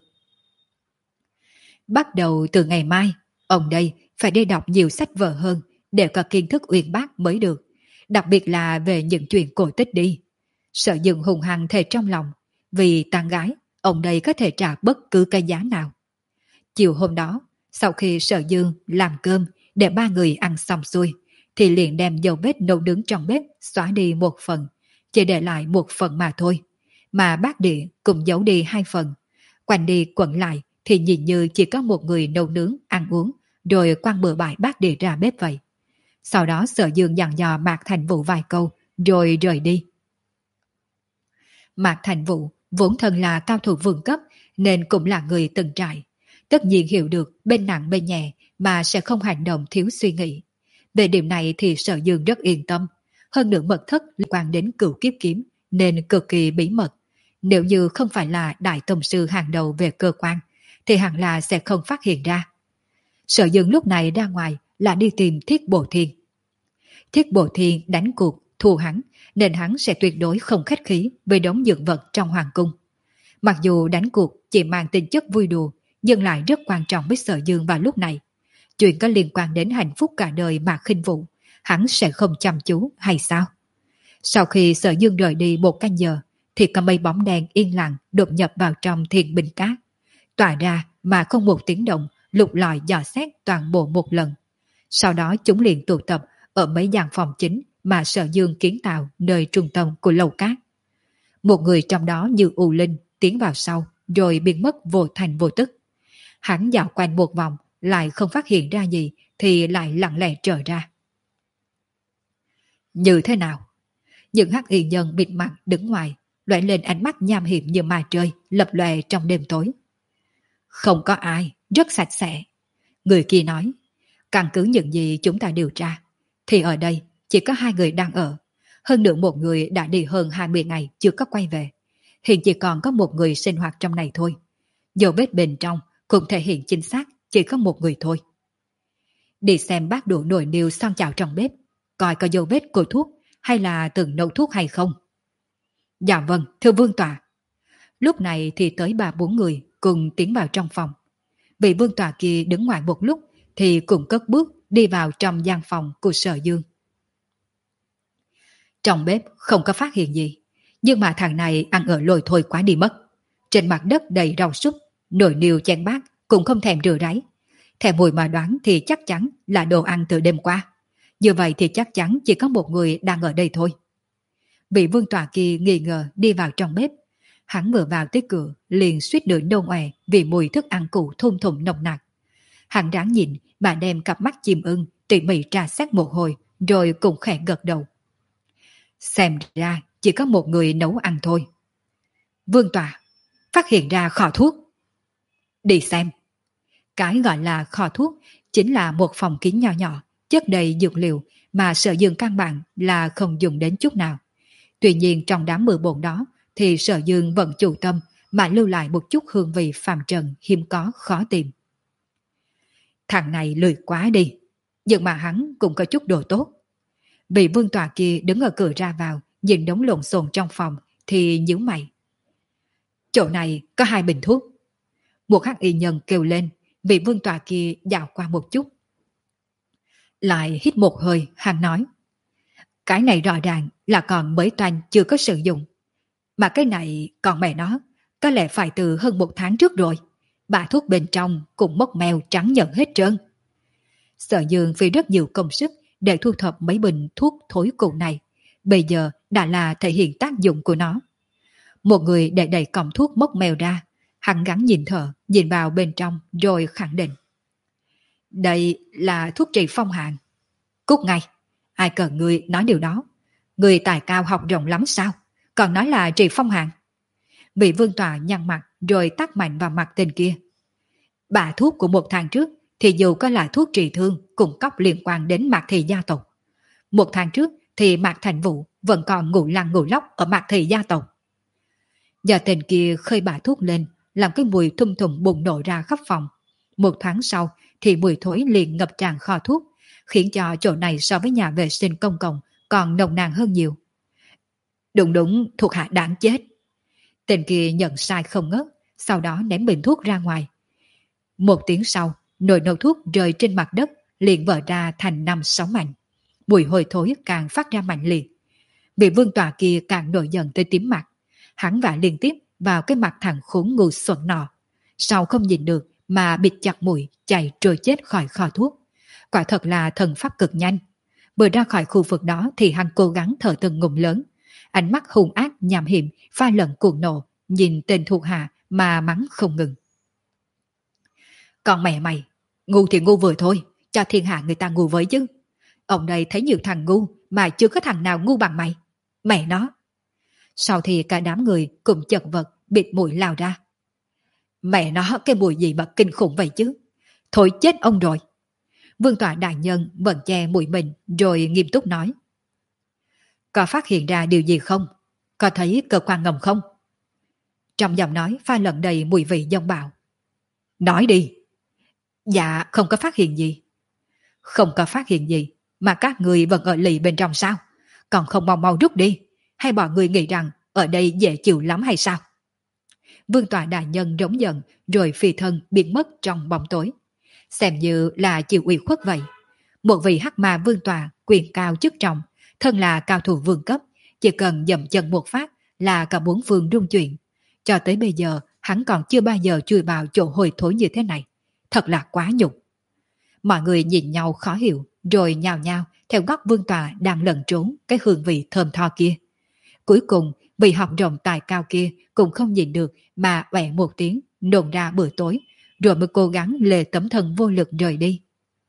Bắt đầu từ ngày mai, ông đây phải đi đọc nhiều sách vở hơn để có kiến thức uyên bác mới được, đặc biệt là về những chuyện cổ tích đi. Sở Dương hùng hăng thề trong lòng, vì tán gái, ông đây có thể trả bất cứ cái giá nào. Chiều hôm đó, sau khi Sở Dương làm cơm để ba người ăn xong xuôi, thì liền đem dầu bếp nấu nướng trong bếp xóa đi một phần, chỉ để lại một phần mà thôi. Mà bát đĩa cũng giấu đi hai phần. Quanh đi quẩn lại thì nhìn như chỉ có một người nấu nướng, ăn uống, rồi quăng bừa bãi bát đĩa ra bếp vậy. Sau đó Sở Dương dặn dò Mạc Thành Vũ vài câu, rồi rời đi. Mạc Thành Vũ vốn thân là cao thủ vương cấp, nên cũng là người từng trải. Tất nhiên hiểu được bên nặng bên nhẹ mà sẽ không hành động thiếu suy nghĩ. Về điểm này thì Sở Dương rất yên tâm. Hơn nữa mật thất liên quan đến cửu kiếp kiếm nên cực kỳ bí mật. Nếu như không phải là đại tông sư hàng đầu về cơ quan, thì hẳn là sẽ không phát hiện ra. Sở Dương lúc này ra ngoài là đi tìm Thiết Bộ Thiên. Thiết Bộ Thiên đánh cuộc thua hắn, nên hắn sẽ tuyệt đối không khách khí với đống dược vật trong hoàng cung. Mặc dù đánh cuộc chỉ mang tính chất vui đùa, nhưng lại rất quan trọng với Sở Dương vào lúc này. Chuyện có liên quan đến hạnh phúc cả đời mà khinh vụ, hắn sẽ không chăm chú hay sao? Sau khi Sở Dương rời đi một canh giờ, thì có mây bóng đen yên lặng đột nhập vào trong thiên binh cát, tỏa ra mà không một tiếng động, lục lọi dò xét toàn bộ một lần. Sau đó chúng liền tụ tập ở mấy gian phòng chính mà Sở Dương kiến tạo nơi trung tâm của lầu cát. Một người trong đó như U Linh tiến vào sau, rồi biến mất vô thành vô tức. Hắn dạo quanh một vòng, lại không phát hiện ra gì, thì lại lặng lẽ trở ra. Như thế nào? Những hắc y nhân bịt mặt đứng ngoài, lóe lên ánh mắt nham hiểm như ma trời, lập lòe trong đêm tối. Không có ai, rất sạch sẽ. Người kia nói, căn cứ những gì chúng ta điều tra, thì ở đây chỉ có hai người đang ở. Hơn nữa một người đã đi hơn hai mươi ngày chưa có quay về. Hiện chỉ còn có một người sinh hoạt trong này thôi. Dấu vết bên trong cũng thể hiện chính xác chỉ có một người thôi. Đi xem bát đũa nồi niêu son chảo trong bếp, coi có dấu vết của thuốc hay là từng nấu thuốc hay không. Dạ vâng, thưa vương tọa. Lúc này thì tới ba bốn người cùng tiến vào trong phòng. Vị vương tọa kia đứng ngoài một lúc thì cùng cất bước đi vào trong gian phòng của Sở Dương. Trong bếp không có phát hiện gì, nhưng mà thằng này ăn ở lôi thôi quá đi mất. Trên mặt đất đầy rau súp, nồi niêu chén bát cũng không thèm rửa ráy. Theo mùi mà đoán thì chắc chắn là đồ ăn từ đêm qua. Như vậy thì chắc chắn chỉ có một người đang ở đây thôi. Vị vương tọa kia nghi ngờ đi vào trong bếp. Hắn vừa vào tới cửa liền suýt nữa nôn ọe vì mùi thức ăn cũ thum thùm nồng nặc. Hắn ráng nhìn mà đem cặp mắt chim ưng tỉ mỉ trà xét một hồi, rồi cũng khẽ gật đầu. Xem ra chỉ có một người nấu ăn thôi. Vương tọa, phát hiện ra kho thuốc. Đi xem. Cái gọi là kho thuốc chính là một phòng kín nhỏ nhỏ, chất đầy dược liệu mà Sở Dương căn bản là không dùng đến chút nào. Tuy nhiên trong đám mười bồn đó thì Sở Dương vẫn chủ tâm mà lưu lại một chút hương vị phàm trần hiếm có khó tìm. Thằng này lười quá đi, nhưng mà hắn cũng có chút đồ tốt. Vị vương tọa kia đứng ở cửa ra vào, nhìn đống lộn xộn trong phòng thì nhíu mày. Chỗ này có hai bình thuốc. Một hắc y nhân kêu lên, vị vương tọa kia dạo qua một chút. Lại hít một hơi, hắn nói. Cái này rõ ràng là còn mới toanh chưa có sử dụng. Mà cái này còn mẹ nó, có lẽ phải từ hơn một tháng trước rồi. Bà thuốc bên trong cũng mốc mèo trắng nhợt hết trơn. Sở Dương phí rất nhiều công sức để thu thập mấy bình thuốc thối cụ này. Bây giờ đã là thể hiện tác dụng của nó. Một người để đầy cọng thuốc mốc mèo ra, hắn gắn nhìn thở, nhìn vào bên trong rồi khẳng định. Đây là thuốc trị phong hàn. Cút ngay, ai cần người nói điều đó. Người tài cao học rộng lắm sao, còn nói là trị phong hàn. Vị vương tọa nhăn mặt rồi tát mạnh vào mặt tên kia. Bà thuốc của một tháng trước thì dù có là thuốc trị thương cũng cóc liên quan đến Mạc Thị gia tộc. Một tháng trước thì Mạc Thành Vũ vẫn còn ngủ lăn ngủ lóc ở Mạc Thị gia tộc. Giờ tên kia khơi bà thuốc lên, làm cái mùi thum thùm bùng nổ ra khắp phòng. Một tháng sau thì mùi thối liền ngập tràn kho thuốc, khiến cho chỗ này so với nhà vệ sinh công cộng còn nồng nàn hơn nhiều. Đúng đúng, thuộc hạ đáng chết. Tên kia nhận sai không ngớt, sau đó ném bình thuốc ra ngoài. Một tiếng sau, nồi nấu thuốc rơi trên mặt đất, liền vỡ ra thành năm sáu mảnh. Mùi hôi thối càng phát ra mạnh liệt. Vị vương tọa kia càng nổi giận tới tím mặt. Hắn vả liên tiếp vào cái mặt thằng khốn ngu xuẩn nọ. Sau không nhìn được mà bịt chặt mũi chạy trôi chết khỏi kho thuốc. Quả thật là thần pháp cực nhanh. Vừa ra khỏi khu vực đó thì hắn cố gắng thở từng ngụm lớn. Ánh mắt hung ác nham hiểm pha lẫn cuồng nộ, nhìn tên thuộc hạ mà mắng không ngừng. Còn mẹ mày, ngu thì ngu vừa thôi, cho thiên hạ người ta ngu với chứ. Ông đây thấy nhiều thằng ngu mà chưa có thằng nào ngu bằng mày. Mẹ nó. Sau thì cả đám người cùng chật vật bịt mũi lao ra. Mẹ nó, cái mùi gì mà kinh khủng vậy chứ. Thôi chết ông rồi. Vương tọa đại nhân vẫn che mũi mình rồi nghiêm túc nói. Có phát hiện ra điều gì không? Có thấy cơ quan ngầm không? Trong giọng nói pha lẫn đầy mùi vị dông bạo. Nói đi. Dạ không có phát hiện gì. Không có phát hiện gì mà các người vẫn ở lì bên trong sao? Còn không mau mau rút đi. Hay mọi người nghĩ rằng ở đây dễ chịu lắm hay sao? Vương tọa đại nhân rống giận rồi phi thân biến mất trong bóng tối. Xem như là chịu ủy khuất vậy. Một vị hắc ma vương tọa quyền cao chức trọng, thân là cao thủ vương cấp, chỉ cần dậm chân một phát là cả bốn phương rung chuyển. Cho tới bây giờ hắn còn chưa bao giờ chui vào chỗ hôi thối như thế này. Thật là quá nhục. Mọi người nhìn nhau khó hiểu, rồi nhào nhào theo góc vương tọa đang lẩn trốn cái hương vị thơm tho kia. Cuối cùng, vị học rộng tài cao kia cũng không nhìn được mà quẹ một tiếng, nôn ra bữa tối, rồi mới cố gắng lê tấm thân vô lực rời đi.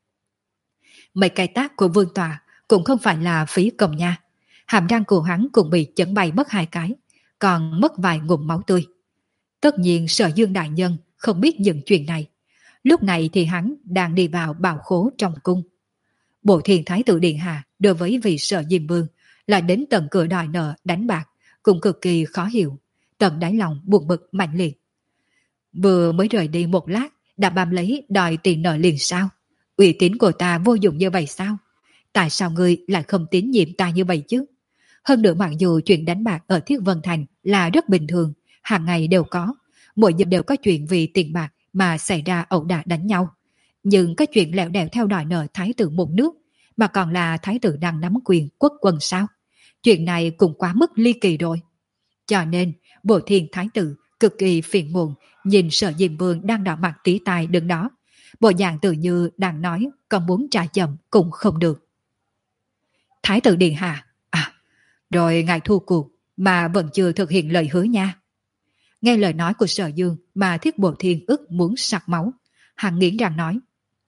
Mấy cái tác của vương tọa cũng không phải là phí công nha. Hàm răng của hắn cũng bị chấn bay mất hai cái, còn mất vài ngụm máu tươi. Tất nhiên Sở Dương đại nhân không biết những chuyện này. Lúc này thì hắn đang đi vào bào khố trong cung. Bộ Thiên Thái tử Điện Hạ đối với vị Sở Diêm Vương là đến tận cửa đòi nợ đánh bạc, cũng cực kỳ khó hiểu, tận đáy lòng buồn bực mạnh liệt. Vừa mới rời đi một lát đã bám lấy đòi tiền nợ liền sao? Uy tín của ta vô dụng như vậy sao? Tại sao ngươi lại không tín nhiệm ta như vậy chứ? Hơn nữa mặc dù chuyện đánh bạc ở Thiết Vân Thành là rất bình thường, hàng ngày đều có, mỗi giờ đều có chuyện vì tiền bạc mà xảy ra ẩu đả đánh nhau. Nhưng cái chuyện lẹo đẹo theo đòi nợ thái tử một nước, mà còn là thái tử đang nắm quyền quốc quân sao? Chuyện này cũng quá mức ly kỳ rồi. Cho nên, Bộ Thiên Thái tử cực kỳ phiền muộn nhìn Sở Diêm Vương đang đỏ mặt tí tai đứng đó. Bộ dạng tự như đang nói còn muốn trả chậm cũng không được. Thái tử Điện Hạ, à, rồi ngài thua cuộc mà vẫn chưa thực hiện lời hứa nha. Nghe lời nói của Sở Dương mà Thiết Bộ Thiên ức muốn sặc máu. Hắn nghiến răng nói.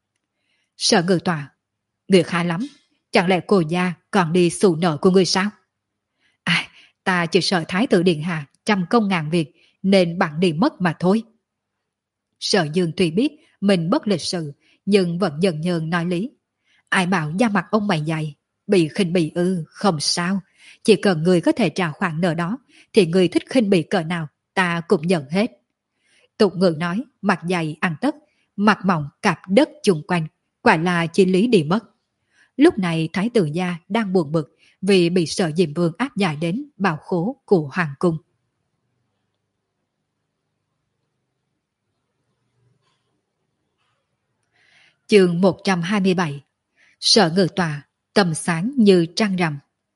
Sở Ngự Tọa, người khá lắm, chẳng lẽ cô gia còn đi xù nợ của người sao? À, ta chỉ sợ Thái tử Điện Hạ trăm công ngàn việc nên bạn đi mất mà thôi. Sở Dương tuy biết mình bất lịch sự nhưng vẫn dần nhờn nói lý. Ai bảo da mặt ông mày dày, bị khinh bỉ ư, không sao. Chỉ cần người có thể trả khoản nợ đó thì người thích khinh bỉ cỡ nào ta cũng nhận hết. Tục ngữ nói mặt dày ăn tất, mặt mỏng cạp đất chung quanh, quả là chi lý đi mất. Lúc này Thái tử gia đang buồn bực vì bị Sở Diêm Vương áp giải đến bào khố của Hoàng cung. Chương một trăm hai mươi bảy. Sở Ngự Tọa, tầm sáng như trăng rằm.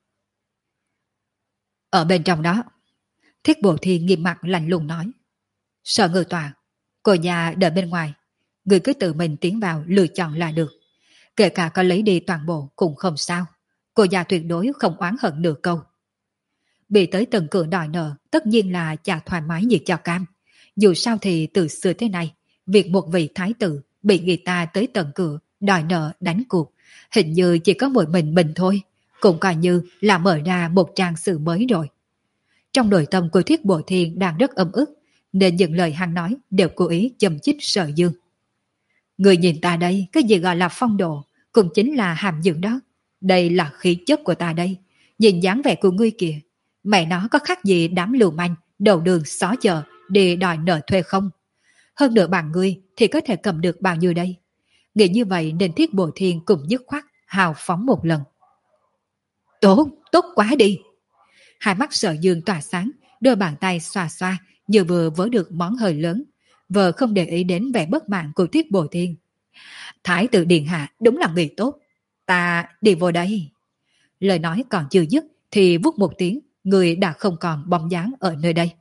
Ở bên trong đó, Thiết Bộ Thiên nghiêm mặt lạnh lùng nói. Sở Ngự Tọa, cô nhà đợi bên ngoài, người cứ tự mình tiến vào lựa chọn là được. Kể cả có lấy đi toàn bộ cũng không sao. Cô già tuyệt đối không oán hận nửa câu. Bị tới tầng cửa đòi nợ tất nhiên là chả thoải mái như cho cam. Dù sao thì từ xưa thế này, việc một vị thái tử bị người ta tới tận cửa đòi nợ đánh cuộc, hình như chỉ có một mình mình thôi, cũng coi như là mở ra một trang sử mới rồi. Trong nội tâm của Thiết Bộ Thiên đang rất ấm ức, nên những lời hắn nói đều cố ý châm chích Sở Dương. Người nhìn ta đây, cái gì gọi là phong độ, cũng chính là hàm dưỡng đó. Đây là khí chất của ta đây. Nhìn dáng vẻ của ngươi kìa, mẹ nó có khác gì đám lưu manh đầu đường xó chợ để đòi nợ thuê không? Hơn nữa bạn ngươi thì có thể cầm được bao nhiêu đây? Nghĩ như vậy nên Thiết Bộ Thiên cũng dứt khoát hào phóng một lần. Tốt, tốt quá đi. Hai mắt Sở Dương tỏa sáng, đôi bàn tay xoa xoa như vừa vớ được món hơi lớn, vợ không để ý đến vẻ bất mãn của Thiết Bộ Thiên. Thái tử Điện Hạ đúng là người tốt, ta đi vô đây. Lời nói còn chưa dứt thì vút một tiếng, người đã không còn bóng dáng ở nơi đây.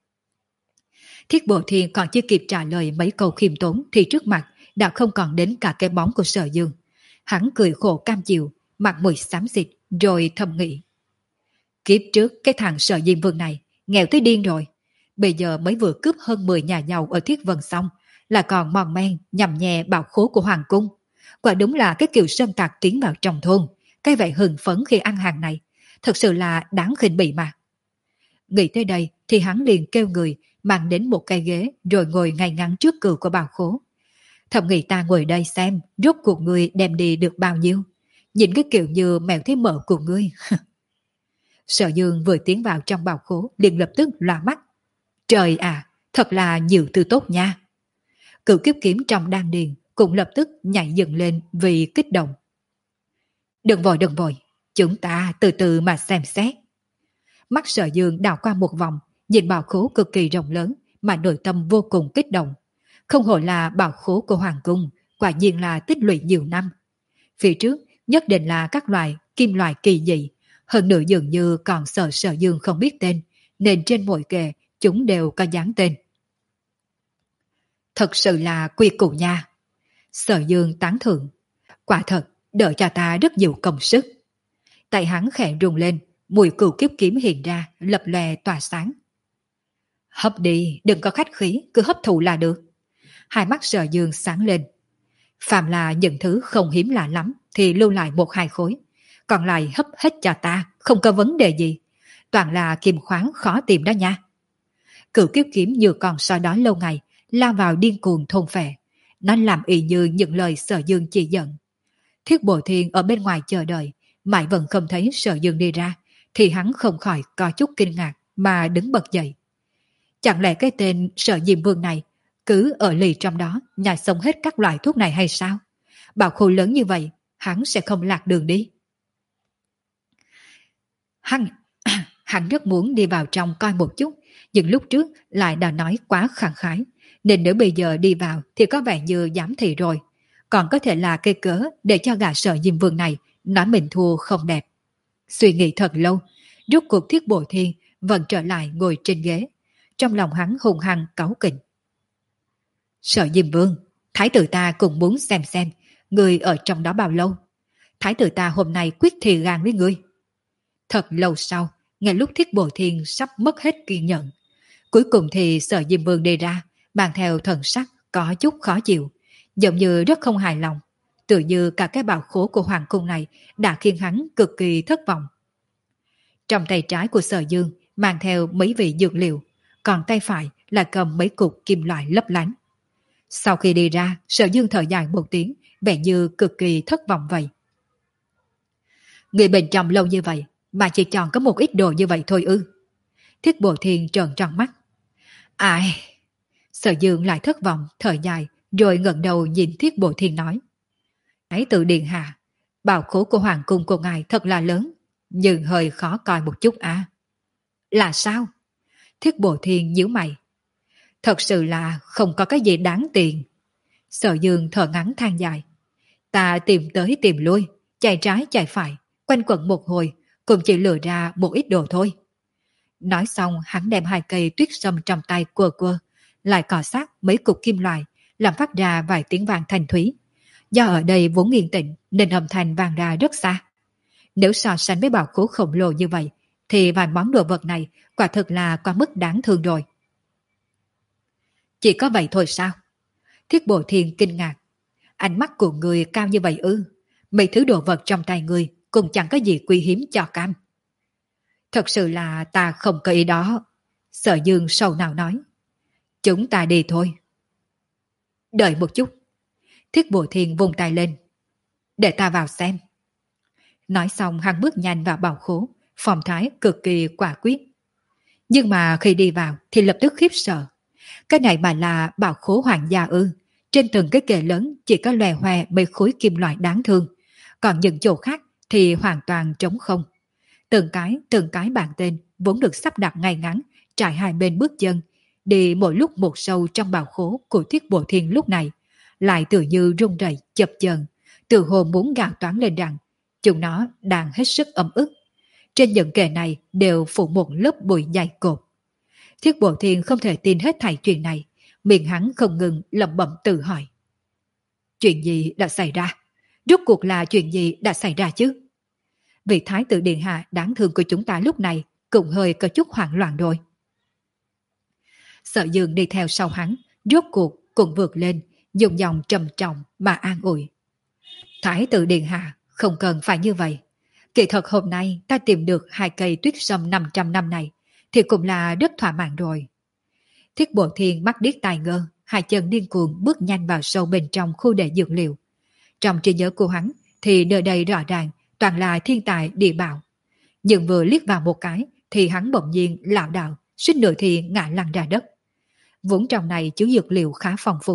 Thiết Bộ Thiên còn chưa kịp trả lời mấy câu khiêm tốn thì trước mặt đã không còn đến cả cái bóng của Sở Dương. Hắn cười khổ cam chịu, mặt mũi xám xịt rồi thầm nghĩ. Kiếp trước cái thằng Sở Diêm Vương này nghèo tới điên rồi. Bây giờ mới vừa cướp hơn mười nhà giàu ở Thiết Vân xong, là còn mòn men nhằm nhẹ bạo khố của Hoàng cung. Quả đúng là cái kiểu sơn tạc tiến vào trong thôn, cái vẻ hưng phấn khi ăn hàng này, thật sự là đáng khinh bỉ mà. Nghĩ tới đây thì hắn liền kêu người mang đến một cây ghế rồi ngồi ngay ngắn trước cửa của bào khố. Thầm nghĩ ta ngồi đây xem rốt cuộc người đem đi được bao nhiêu. Nhìn cái kiểu như mèo thấy mỡ của ngươi. Sở Dương vừa tiến vào trong bào khố liền lập tức lóa mắt. Trời à, thật là nhiều thứ tốt nha. Cửu kiếp kiếm trong đan điền cũng lập tức nhảy dựng lên vì kích động. Đừng vội đừng vội, chúng ta từ từ mà xem xét. Mắt Sở Dương đảo qua một vòng, nhìn bảo khố cực kỳ rộng lớn mà nội tâm vô cùng kích động. Không hổ là bảo khố của Hoàng Cung, quả nhiên là tích lũy nhiều năm. Phía trước nhất định là các loại kim loại kỳ dị, hơn nữa dường như còn sợ Sở Dương không biết tên, nên trên mỗi kệ chúng đều có dán tên. Thật sự là quy củ nha. Sở Dương tán thưởng. Quả thật, đợi cho ta rất nhiều công sức. Tay hắn khẽ rung lên, mùi cửu kiếp kiếm hiện ra, lập lòe tỏa sáng. Hấp đi, đừng có khách khí, cứ hấp thụ là được. Hai mắt Sở Dương sáng lên. Phàm là những thứ không hiếm lạ lắm thì lưu lại một hai khối, còn lại hấp hết cho ta, không có vấn đề gì. Toàn là kim khoáng khó tìm đó nha. Cửu kiếp kiếm như còn sau đó lâu ngày, lao vào điên cuồng thôn phệ. Nó làm y như những lời Sở Dương chỉ giận. Thiết Bộ Thiên ở bên ngoài chờ đợi, mãi vẫn không thấy Sở Dương đi ra, thì hắn không khỏi có chút kinh ngạc mà đứng bật dậy. Chẳng lẽ cái tên Sở Diêm Vương này cứ ở lì trong đó nhai xong hết các loại thuốc này hay sao? Bảo khố lớn như vậy, hắn sẽ không lạc đường đi. Hắn, hắn rất muốn đi vào trong coi một chút, nhưng lúc trước lại đã nói quá khẳng khái, nên nếu bây giờ đi vào thì có vẻ như dám thị rồi. Còn có thể là cây cớ để cho gã Sở Diêm Vương này nói mình thua không đẹp. Suy nghĩ thật lâu, rốt cuộc Thiết Bộ Thiên vẫn trở lại ngồi trên ghế. Trong lòng hắn hùng hăng cáu kỉnh. Sở Diêm Vương, thái tử ta cũng muốn xem xem người ở trong đó bao lâu. Thái tử ta hôm nay quyết thì gan với ngươi. Thật lâu sau, ngay lúc Thiết Bộ Thiên sắp mất hết kiên nhẫn, cuối cùng thì Sở Diêm Vương đi ra, mang theo thần sắc có chút khó chịu, giống như rất không hài lòng, tự như cả cái bảo khố của Hoàng Cung này đã khiến hắn cực kỳ thất vọng. Trong tay trái của Sở Dương mang theo mấy vị dược liệu, còn tay phải là cầm mấy cục kim loại lấp lánh. Sau khi đi ra, Sở Dương thở dài một tiếng, vẻ như cực kỳ thất vọng vậy. Người bên trong lâu như vậy, mà chỉ chọn có một ít đồ như vậy thôi ư? Thiết Bộ Thiên trợn tròn mắt. Ai? Sở Dương lại thất vọng, thở dài, rồi ngẩng đầu nhìn Thiết Bộ Thiên nói. Thái tử điện hạ, bảo khố của Hoàng Cung của ngài thật là lớn, nhưng hơi khó coi một chút à? Là sao? Thiết Bộ Thiên nhíu mày. Thật sự là không có cái gì đáng tiền. Sở Dương thở ngắn than dài. Ta tìm tới tìm lui, chạy trái chạy phải, quanh quẩn một hồi, cũng chỉ lừa ra một ít đồ thôi. Nói xong hắn đem hai cây tuyết sâm trong tay quơ quơ, lại cọ sát mấy cục kim loại, làm phát ra vài tiếng vang thanh thúy. Do ở đây vốn yên tĩnh nên âm thanh vang ra rất xa. Nếu so sánh với bảo khố khổng lồ như vậy, thì vài món đồ vật này quả thực là quá mức đáng thương rồi. Chỉ có vậy thôi sao? Thiết Bộ Thiên kinh ngạc. Ánh mắt của người cao như vậy ư? Mấy thứ đồ vật trong tay người cũng chẳng có gì quý hiếm cho cam. Thật sự là ta không có ý đó. Sở Dương sầu nào nói. Chúng ta đi thôi. Đợi một chút. Thiết Bộ Thiên vung tay lên. Để ta vào xem. Nói xong hắn bước nhanh vào bảo khố, phong thái cực kỳ quả quyết. Nhưng mà khi đi vào thì lập tức khiếp sợ. Cái này mà là bảo khố hoàng gia ư? Trên từng cái kệ lớn chỉ có lòe hoe mấy khối kim loại đáng thương, còn những chỗ khác thì hoàn toàn trống không. Từng cái, từng cái bảng tên vốn được sắp đặt ngay ngắn, trải hai bên bước chân, đi mỗi lúc một sâu trong bảo khố của Thiết Bộ Thiên lúc này, lại tự như rung rẩy chập chờn, từ hồ muốn gào toán lên rằng chúng nó đang hết sức ấm ức. Trên những kệ này đều phủ một lớp bụi dày cột. Thiết Bộ Thiên không thể tin hết thảy chuyện này, miệng hắn không ngừng lẩm bẩm tự hỏi. Chuyện gì đã xảy ra? Rốt cuộc là chuyện gì đã xảy ra chứ? Vị thái tử điện hạ đáng thương của chúng ta lúc này cũng hơi có chút hoảng loạn rồi. Sở Dương đi theo sau hắn, rốt cuộc cũng vượt lên, dùng giọng trầm trọng mà an ủi. Thái tử điện hạ, không cần phải như vậy. Kỳ thật hôm nay ta tìm được hai cây tuyết sâm năm trăm năm này, thì cũng là rất thỏa mãn rồi. Thiết Bộ Thiên mắt điếc tai ngơ, hai chân điên cuồng bước nhanh vào sâu bên trong khu để dược liệu. Trong trí nhớ của hắn thì nơi đây rõ ràng toàn là thiên tài địa bảo. Nhưng vừa liếc vào một cái thì hắn bỗng nhiên lảo đảo, suýt nữa thì ngã lăn ra đất. Vốn trong này chứa dược liệu khá phong phú,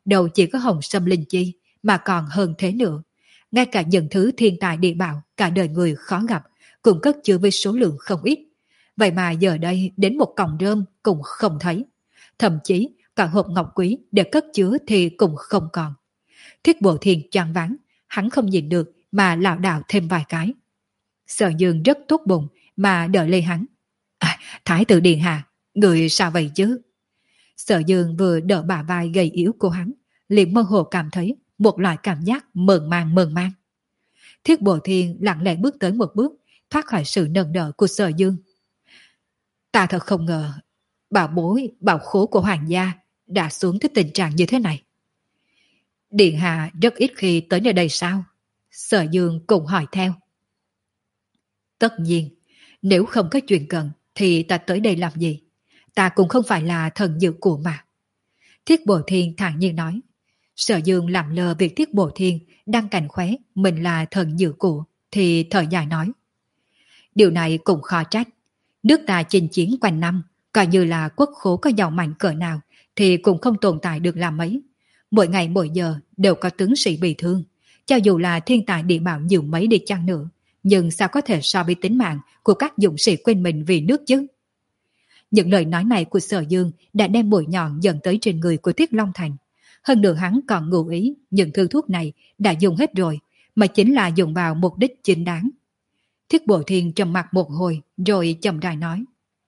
đâu chỉ có hồng sâm linh chi, mà còn hơn thế nữa. Ngay cả những thứ thiên tài địa bảo cả đời người khó gặp, cũng cất chứa với số lượng không ít. Vậy mà giờ đây đến một cọng rơm cũng không thấy. Thậm chí cả hộp ngọc quý để cất chứa thì cũng không còn. Thiết Bộ Thiên choáng váng, hắn không nhìn được mà lảo đảo thêm vài cái. Sở Dương rất tốt bụng mà đỡ lấy hắn. À, Thái tử điện hạ, người sao vậy chứ? Sở Dương vừa đỡ bả vai gầy yếu của hắn, liền mơ hồ cảm thấy một loại cảm giác mờn mang mờn mang. Thiết Bộ Thiên lặng lẽ bước tới một bước, thoát khỏi sự nâng đỡ của Sở Dương. Ta thật không ngờ, bảo bối, bảo khố của hoàng gia đã xuống tới tình trạng như thế này. Điện hạ rất ít khi tới nơi đây sao? Sở Dương cũng hỏi theo. Tất nhiên, nếu không có chuyện cần thì ta tới đây làm gì? Ta cũng không phải là thần dược cụ mà. Thiết Bộ Thiên thản nhiên nói. Sở Dương làm lơ việc Thiết Bộ Thiên đang cạnh khóe mình là thần dược cụ thì thở dài nói. Điều này cũng khó trách. Nước ta chinh chiến quanh năm, coi như là quốc khố có giàu mạnh cỡ nào thì cũng không tồn tại được làm mấy. Mỗi ngày mỗi giờ đều có tướng sĩ bị thương. Cho dù là thiên tài địa bảo nhiều mấy đi chăng nữa, nhưng sao có thể so với tính mạng của các dũng sĩ quên mình vì nước chứ? Những lời nói này của Sở Dương đã đem mũi nhọn dần tới trên người của Thiết Long Thành. Hơn nữa hắn còn ngụ ý những thứ thuốc này đã dùng hết rồi, mà chính là dùng vào mục đích chính đáng. Thiết Bộ Thiên trầm mặt một hồi rồi chậm rãi nói.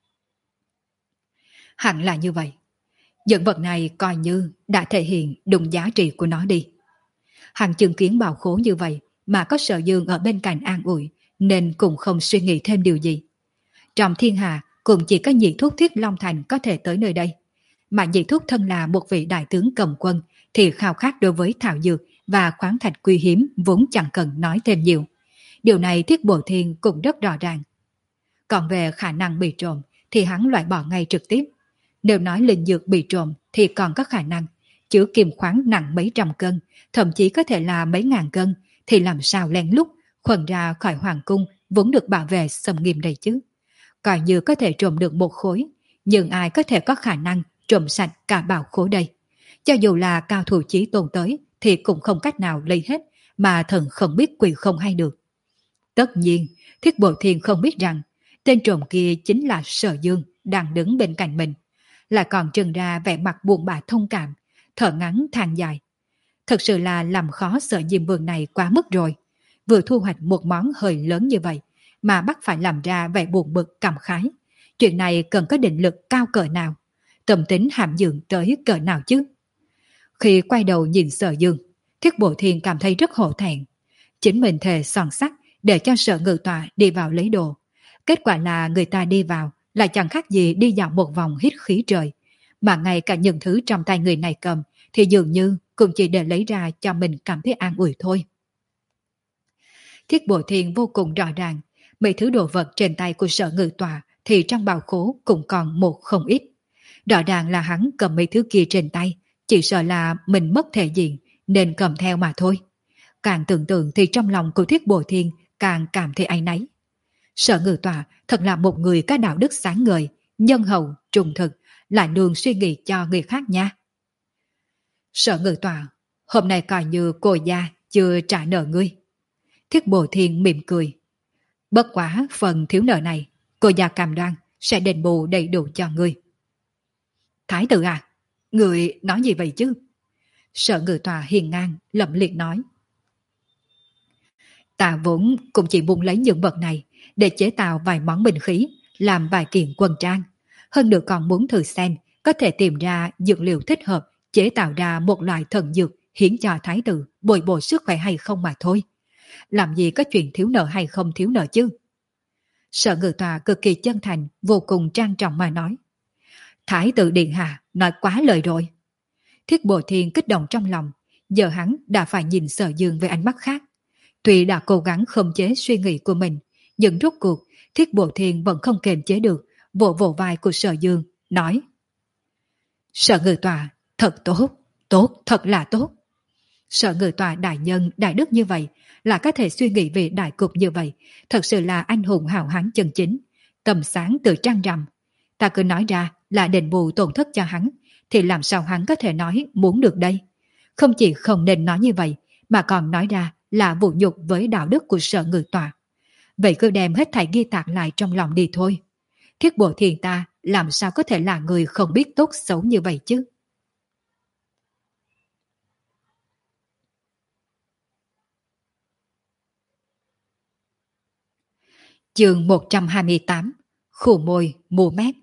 Hẳn là như vậy. Những vật này coi như đã thể hiện đúng giá trị của nó đi. Hắn chứng kiến bảo khố như vậy mà có Sở Dương ở bên cạnh an ủi, nên cũng không suy nghĩ thêm điều gì. Trong thiên hạ cũng chỉ có Nhị Thúc Thiết Long Thành có thể tới nơi đây. Mà Nhị Thúc thân là một vị đại tướng cầm quân thì khao khát đối với thảo dược và khoáng thạch quý hiếm vốn chẳng cần nói thêm nhiều. Điều này Thiết Bộ Thiên cũng rất rõ ràng. Còn về khả năng bị trộm thì hắn loại bỏ ngay trực tiếp. Nếu nói linh dược bị trộm thì còn có khả năng. Chứa kim khoáng nặng mấy trăm cân, thậm chí có thể là mấy ngàn cân, thì làm sao lén lút khuẩn ra khỏi hoàng cung vốn được bảo vệ sầm nghiêm đây chứ. Coi như có thể trộm được một khối, nhưng ai có thể có khả năng trộm sạch cả bảo khố đây. Cho dù là cao thủ chí tôn tới thì cũng không cách nào lấy hết, mà thần không biết quỷ không hay được. Tất nhiên, Thiết Bộ Thiên không biết rằng tên trộm kia chính là Sở Dương đang đứng bên cạnh mình, lại còn trừng ra vẻ mặt buồn bã thông cảm, thở ngắn than dài. Thật sự là làm khó Sở Diêm Vương này quá mức rồi. Vừa thu hoạch một món hơi lớn như vậy mà bắt phải làm ra vẻ buồn bực cảm khái. Chuyện này cần có định lực cao cỡ nào, tâm tính hàm dưỡng tới cỡ nào chứ. Khi quay đầu nhìn Sở Dương, Thiết Bộ Thiên cảm thấy rất hổ thẹn. Chính mình thề son sắt để cho Sở Ngự Tọa đi vào lấy đồ. Kết quả là người ta đi vào lại chẳng khác gì đi dạo một vòng hít khí trời. Mà ngay cả những thứ trong tay người này cầm thì dường như cũng chỉ để lấy ra cho mình cảm thấy an ủi thôi. Thiết Bộ Thiên vô cùng rõ ràng, mấy thứ đồ vật trên tay của Sở Ngự Tọa thì trong bào khố cũng còn một không ít. Rõ ràng là hắn cầm mấy thứ kia trên tay, chỉ sợ là mình mất thể diện nên cầm theo mà thôi. Càng tưởng tượng thì trong lòng của Thiết Bộ Thiên càng cảm thấy áy náy. Sở Ngự Tọa thật là một người có đạo đức sáng ngời, nhân hậu, trung thực, lại luôn suy nghĩ cho người khác nha. Sở Ngự Tọa, hôm nay coi như cô gia chưa trả nợ ngươi. Thiết Bộ Thiên mỉm cười. Bất quá phần thiếu nợ này, cô gia cam đoan sẽ đền bù đầy đủ cho ngươi. Thái tử à, người nói gì vậy chứ? Sở Ngự Tọa hiền ngang, lẩm liệt nói. Ta vốn cũng chỉ muốn lấy những vật này để chế tạo vài món binh khí, làm vài kiện quân trang. Hơn nữa còn muốn thử xem có thể tìm ra dược liệu thích hợp chế tạo ra một loại thần dược hiến cho thái tử bồi bổ sức khỏe hay không mà thôi. Làm gì có chuyện thiếu nợ hay không thiếu nợ chứ? Sở Ngự Tọa cực kỳ chân thành, vô cùng trang trọng mà nói. Thái tử điện hạ nói quá lời rồi. Thiết Bộ Thiên kích động trong lòng, giờ hắn đã phải nhìn Sở Dương với ánh mắt khác. Tuy đã cố gắng khống chế suy nghĩ của mình, nhưng rốt cuộc Thiết Bộ Thiên vẫn không kiềm chế được, vỗ vỗ vai của Sở Dương, nói. Sở Ngự Tọa, thật tốt, tốt, thật là tốt. Sở Ngự Tọa đại nhân, đại đức như vậy, là có thể suy nghĩ về đại cục như vậy, thật sự là anh hùng hào hán chân chính, tầm sáng tự trăng rằm. Ta cứ nói ra là đền bù tổn thất cho hắn, thì làm sao hắn có thể nói muốn được đây? không chỉ không nên nói như vậy, mà còn nói ra là vũ nhục với đạo đức của Sở Ngự Tọa. Vậy cứ đem hết thảy ghi tạc lại trong lòng đi thôi. Thiết Bộ Thiền ta làm sao có thể là người không biết tốt xấu như vậy chứ? Chương một trăm hai mươi tám. Khủ môi, mù mép.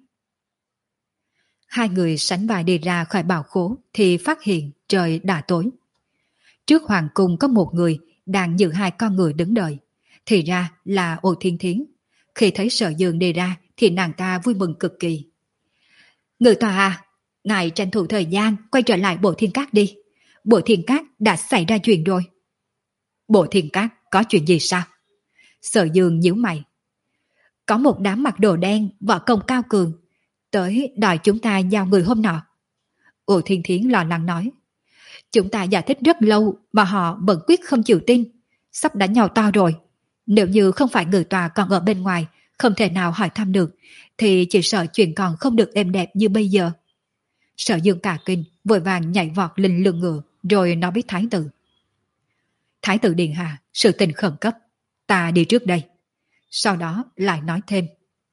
Hai người sánh vai đi ra khỏi bảo khố thì phát hiện trời đã tối. Trước hoàng cung có một người đang giữ hai con ngựa đứng đợi. Thì ra là Ô Thiên Thiến. Khi thấy Sở Dương đi ra thì nàng ta vui mừng cực kỳ. Ngự tòa à, ngài tranh thủ thời gian quay trở lại Bộ Thiên Cát đi. Bộ Thiên Cát đã xảy ra chuyện rồi. Bộ Thiên Cát có chuyện gì sao? Sở Dương nhíu mày. Có một đám mặc đồ đen, võ công cao cường, tới đòi chúng ta giao người hôm nọ. Ô Thiên Thiến lo lắng nói. Chúng ta giải thích rất lâu mà họ vẫn quyết không chịu tin. Sắp đánh nhau to rồi. Nếu như không phải người tòa còn ở bên ngoài, không thể nào hỏi thăm được, thì chỉ sợ chuyện còn không được êm đẹp như bây giờ. Sở Dương cả kinh, vội vàng nhảy vọt lên lưng ngựa, rồi nói với Thái tử. Thái tử điện hạ, sự tình khẩn cấp, ta đi trước đây. Sau đó lại nói thêm.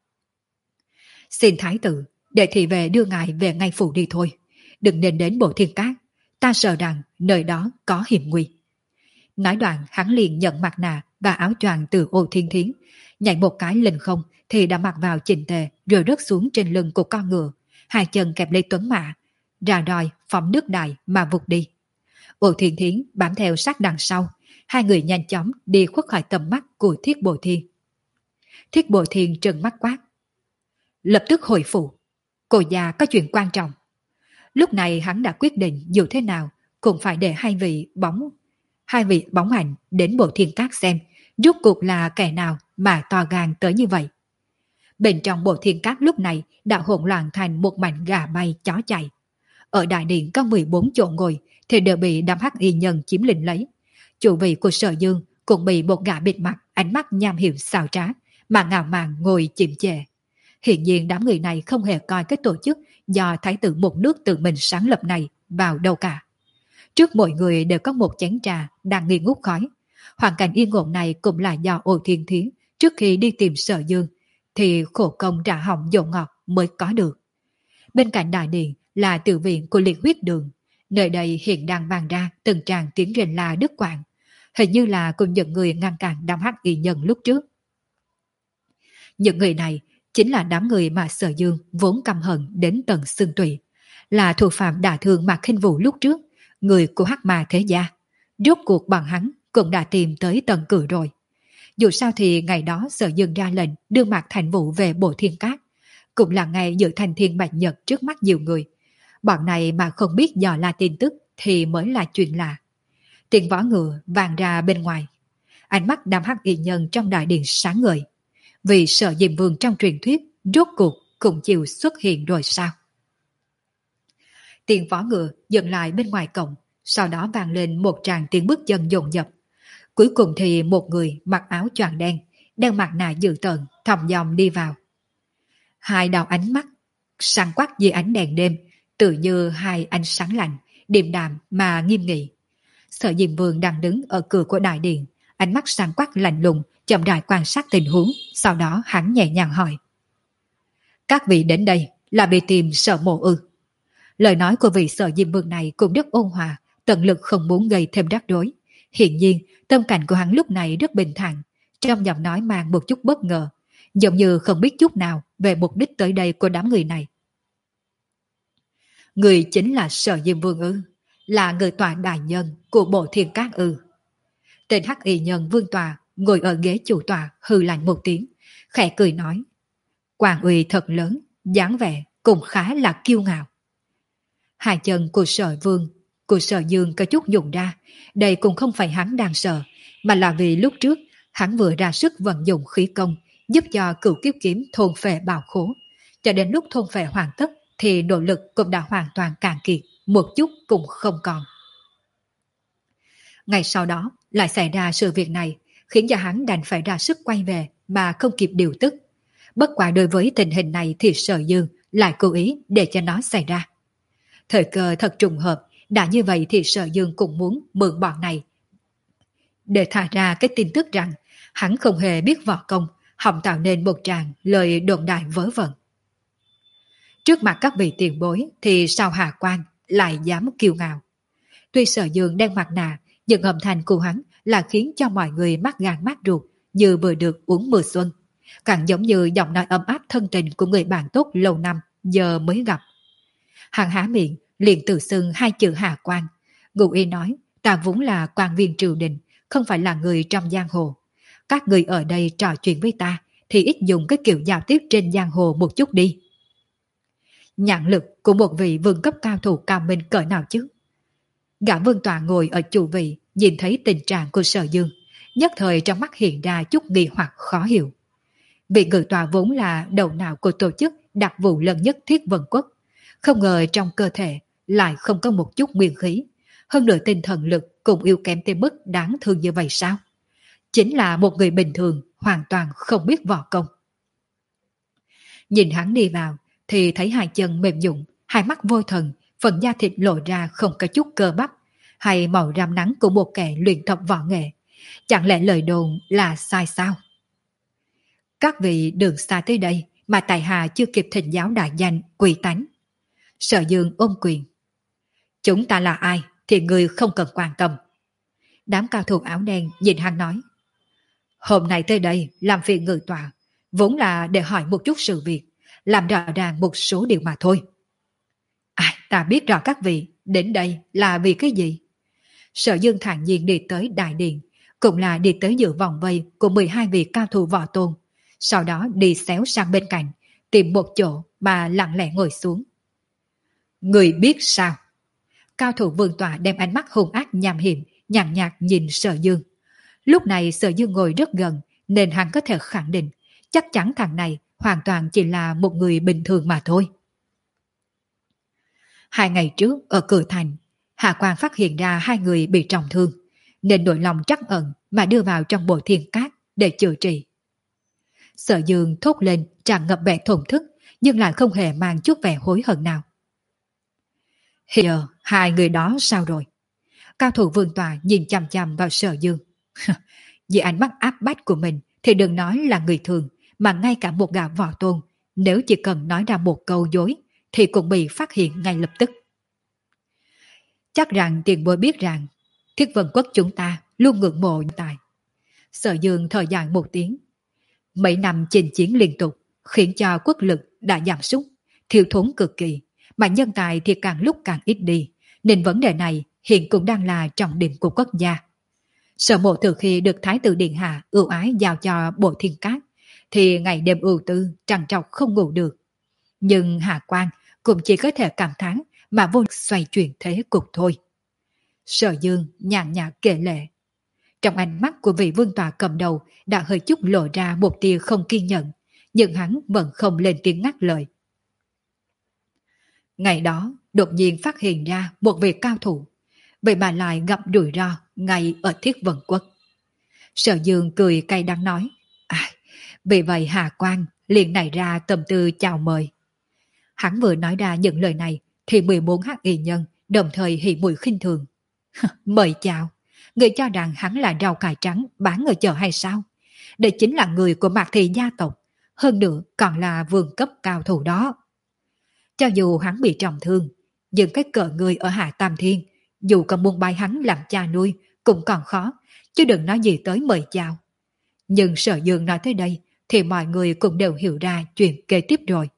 Xin Thái tử, để thị vệ đưa ngài về ngay phủ đi thôi. Đừng nên đến Bộ Thiên Cát, ta sợ rằng nơi đó có hiểm nguy. Nói đoạn hắn liền nhận mặt nạ và áo choàng từ Ô Thiên Thiến, nhảy một cái lên không thì đã mặc vào chỉnh tề rồi rớt xuống trên lưng của con ngựa, hai chân kẹp lấy tuấn mã, ra đòi phóng nước đại mà vụt đi. Ô Thiên Thiến bám theo sát đằng sau, hai người nhanh chóng đi khuất khỏi tầm mắt của Thiết Bộ Thiên. Thiết Bộ Thiên trừng mắt quát. Lập tức hồi phủ, cô già có chuyện quan trọng. Lúc này hắn đã quyết định dù thế nào cũng phải để hai vị bóng hai vị bóng ảnh đến Bộ Thiên Cát xem rốt cuộc là kẻ nào mà to gan tới như vậy. Bên trong Bộ Thiên Cát lúc này đã hỗn loạn thành một mảnh gà bay chó chạy. Ở đại điện có mười bốn chỗ ngồi thì đều bị đám hắc y nhân chiếm lĩnh lấy. Chủ vị của Sở Dương cũng bị một gã bịt mặt, ánh mắt nham hiểm xảo trá mà ngạo mạn ngồi chìm chệ. Hiện nhiên đám người này không hề coi cái tổ chức do Thái tử một nước tự mình sáng lập này vào đâu cả. Trước mỗi người đều có một chén trà đang nghi ngút khói. Hoàn cảnh yên ổn này cũng là do Ô Thiên Thiến trước khi đi tìm Sở Dương thì khổ công trả hỏng dầu ngọt mới có được. Bên cạnh đại điện là tự viện của Liệt Huyết Đường. Nơi đây hiện đang vang ra từng tràng tiếng rền la đứt quãng, hình như là cùng những người ngăn cản đám hắc y nhân lúc trước. Những người này chính là đám người mà Sở Dương vốn căm hận đến tận xương tủy, là thủ phạm đả thương Mạc Khinh Vũ lúc trước, người của Hắc Ma thế gia. Rốt cuộc bọn hắn cũng đã tìm tới tận cửa rồi. Dù sao thì ngày đó Sở Dương ra lệnh đưa Mạc Thành Vũ về Bộ Thiên Cát, cũng là ngày dự thành thiên bạch nhật trước mắt nhiều người. Bọn này mà không biết dò la tin tức thì mới là chuyện lạ. Tiếng võ ngựa vang ra bên ngoài. Ánh mắt đám hắc y nhân trong đại điện sáng ngời. Vì Sở Diêm Vương trong truyền thuyết rốt cuộc cũng chịu xuất hiện rồi sao? Tiếng võ ngựa dừng lại bên ngoài cổng, sau đó vang lên một tràng tiếng bước chân dồn dập. Cuối cùng thì một người mặc áo choàng đen, đeo mặt nạ dữ tợn, thòng dòng đi vào. Hai đạo ánh mắt sáng quắc dưới ánh đèn đêm, tự như hai ánh sáng lạnh, điềm đạm mà nghiêm nghị. Sở Diêm Vương đang đứng ở cửa của đại điện, ánh mắt sáng quắc lạnh lùng, chậm rãi quan sát tình huống, sau đó hắn nhẹ nhàng hỏi. Các vị đến đây là bị tìm Sở Mộ ư? Lời nói của vị Sở Diêm Vương này cũng rất ôn hòa, tận lực không muốn gây thêm rắc rối. Hiện nhiên, tâm cảnh của hắn lúc này rất bình thản, trong giọng nói mang một chút bất ngờ, giống như không biết chút nào về mục đích tới đây của đám người này. Người chính là Sở Diêm Vương ư? Là người tòa đại nhân của Bộ Thiên Cát ư? Tên hắc y nhân Vương Tòa ngồi ở ghế chủ tòa hừ lạnh một tiếng, khẽ cười nói. Quan uy thật lớn, dáng vẻ cũng khá là kiêu ngạo. Hai chân của Sở Vương, của Sở Dương có chút dùng ra, đây cũng không phải hắn đang sợ, mà là vì lúc trước hắn vừa ra sức vận dụng khí công, giúp cho Cửu Kiếp Kiếm thôn phệ bảo khố. Cho đến lúc thôn phệ hoàn tất thì nội lực cũng đã hoàn toàn cạn kiệt, một chút cũng không còn. Ngày sau đó lại xảy ra sự việc này, khiến cho hắn đành phải ra sức quay về mà không kịp điều tức. Bất quả đối với tình hình này thì Sở Dương lại cố ý để cho nó xảy ra. Thời cơ thật trùng hợp, Đã như vậy thì Sở Dương cũng muốn mượn bọn này để thả ra cái tin tức rằng hắn không hề biết võ công, hòng tạo nên một tràng lời đồn đại vớ vẩn. Trước mặt các vị tiền bối thì sao Hà Quang lại dám kiêu ngạo. Tuy Sở Dương đeo mặt nạ, nhưng âm thanh của hắn là khiến cho mọi người mắt gan mắt ruột như vừa được uống mưa xuân. Càng giống như giọng nói ấm áp thân tình của người bạn tốt lâu năm giờ mới gặp. Hắn há miệng liền tự xưng hai chữ Hà Quang. Ngụ ý nói, ta vốn là quan viên triều đình, không phải là người trong giang hồ. Các người ở đây trò chuyện với ta thì ít dùng cái kiểu giao tiếp trên giang hồ một chút đi. Nhãn lực của một vị vương cấp cao thủ cao minh cỡ nào chứ? Gã Vương Tọa ngồi ở chủ vị, nhìn thấy tình trạng của Sở Dương, nhất thời trong mắt hiện ra chút nghi hoặc khó hiểu. Vị ngự tọa vốn là đầu não của tổ chức đặc vụ lớn nhất Thiết Vân Quốc, không ngờ trong cơ thể lại không có một chút nguyên khí, hơn nữa tinh thần lực cũng yếu kém tới mức đáng thương như vậy sao? Chính là một người bình thường, hoàn toàn không biết võ công. Nhìn hắn đi vào, thì thấy hai chân mềm nhũn, hai mắt vô thần, phần da thịt lộ ra không có chút cơ bắp, hay màu rám nắng của một kẻ luyện tập võ nghệ. Chẳng lẽ lời đồn là sai sao? Các vị đường xa tới đây mà tại hạ chưa kịp thỉnh giáo đại danh quỳ tánh. Sở Dương ôm quyền. Chúng ta là ai thì người không cần quan tâm. Đám cao thủ áo đen nhìn hắn nói. Hôm nay tới đây làm phiền ngự tọa, vốn là để hỏi một chút sự việc, làm rõ ràng một số điều mà thôi. À, ta biết rõ các vị đến đây là vì cái gì. Sở Dương thản nhiên đi tới đại điện, cũng là đi tới giữa vòng vây của mười hai vị cao thủ võ tôn, sau đó đi xéo sang bên cạnh, tìm một chỗ mà lặng lẽ ngồi xuống. Người biết sao? Cao thủ Vương Tọa đem ánh mắt hung ác nham hiểm, nhàn nhạt nhìn Sở Dương. Lúc này Sở Dương ngồi rất gần, nên hắn có thể khẳng định, chắc chắn thằng này hoàn toàn chỉ là một người bình thường mà thôi. Hai ngày trước ở cửa thành, Hạ Quan phát hiện ra hai người bị trọng thương, nên nỗi lòng trắc ẩn mà đưa vào trong bộ thiên cát để chữa trị. Sở Dương thốt lên tràn ngập vẻ thổn thức, nhưng lại không hề mang chút vẻ hối hận nào. Hiện giờ hai người đó sao rồi? Cao thủ Vương Tọa nhìn chằm chằm vào Sở Dương. Vì ánh mắt áp bách của mình thì đừng nói là người thường, mà ngay cả một gã võ tôn, nếu chỉ cần nói ra một câu dối thì cũng bị phát hiện ngay lập tức. Chắc rằng tiền bối biết rằng Thiết Vân Quốc chúng ta luôn ngưỡng mộ nhân tài. Sở Dương thở dài một tiếng. Mấy năm chinh chiến liên tục khiến cho quốc lực đã giảm sút, thiếu thốn cực kỳ, mà nhân tài thì càng lúc càng ít đi, nên vấn đề này hiện cũng đang là trọng điểm của quốc gia. Sở Mộ từ khi được Thái tử Điện Hạ ưu ái giao cho bộ thiên cát, thì ngày đêm ưu tư trằn trọc không ngủ được. Nhưng Hạ Quan cũng chỉ có thể cảm thán mà vô lực xoay chuyển thế cục thôi. Sở Dương nhàn nhạt kể lệ. Trong ánh mắt của vị vương tọa cầm đầu đã hơi chút lộ ra một tia không kiên nhẫn, nhưng hắn vẫn không lên tiếng ngắt lời. Ngày đó đột nhiên phát hiện ra một vị cao thủ, vậy mà lại gặp rủi ro ngay ở Thiết Vân Quốc. Sở Dương cười cay đắng nói, à, vì vậy Hà Quang liền nảy ra tâm tư chào mời. Hắn vừa nói ra những lời này thì mười bốn hắc y nhân đồng thời hỉ mũi khinh thường. Mời chào, người cho rằng hắn là rau cải trắng bán ở chợ hay sao? Đây chính là người của Mạc Thị gia tộc, hơn nữa còn là vương cấp cao thủ đó. Cho dù hắn bị trọng thương, nhưng cái cỡ người ở Hạ Tam Thiên, dù còn muốn bái hắn làm cha nuôi cũng còn khó, chứ đừng nói gì tới mời chào. Nhưng Sở Dương nói tới đây thì mọi người cũng đều hiểu ra chuyện kế tiếp rồi.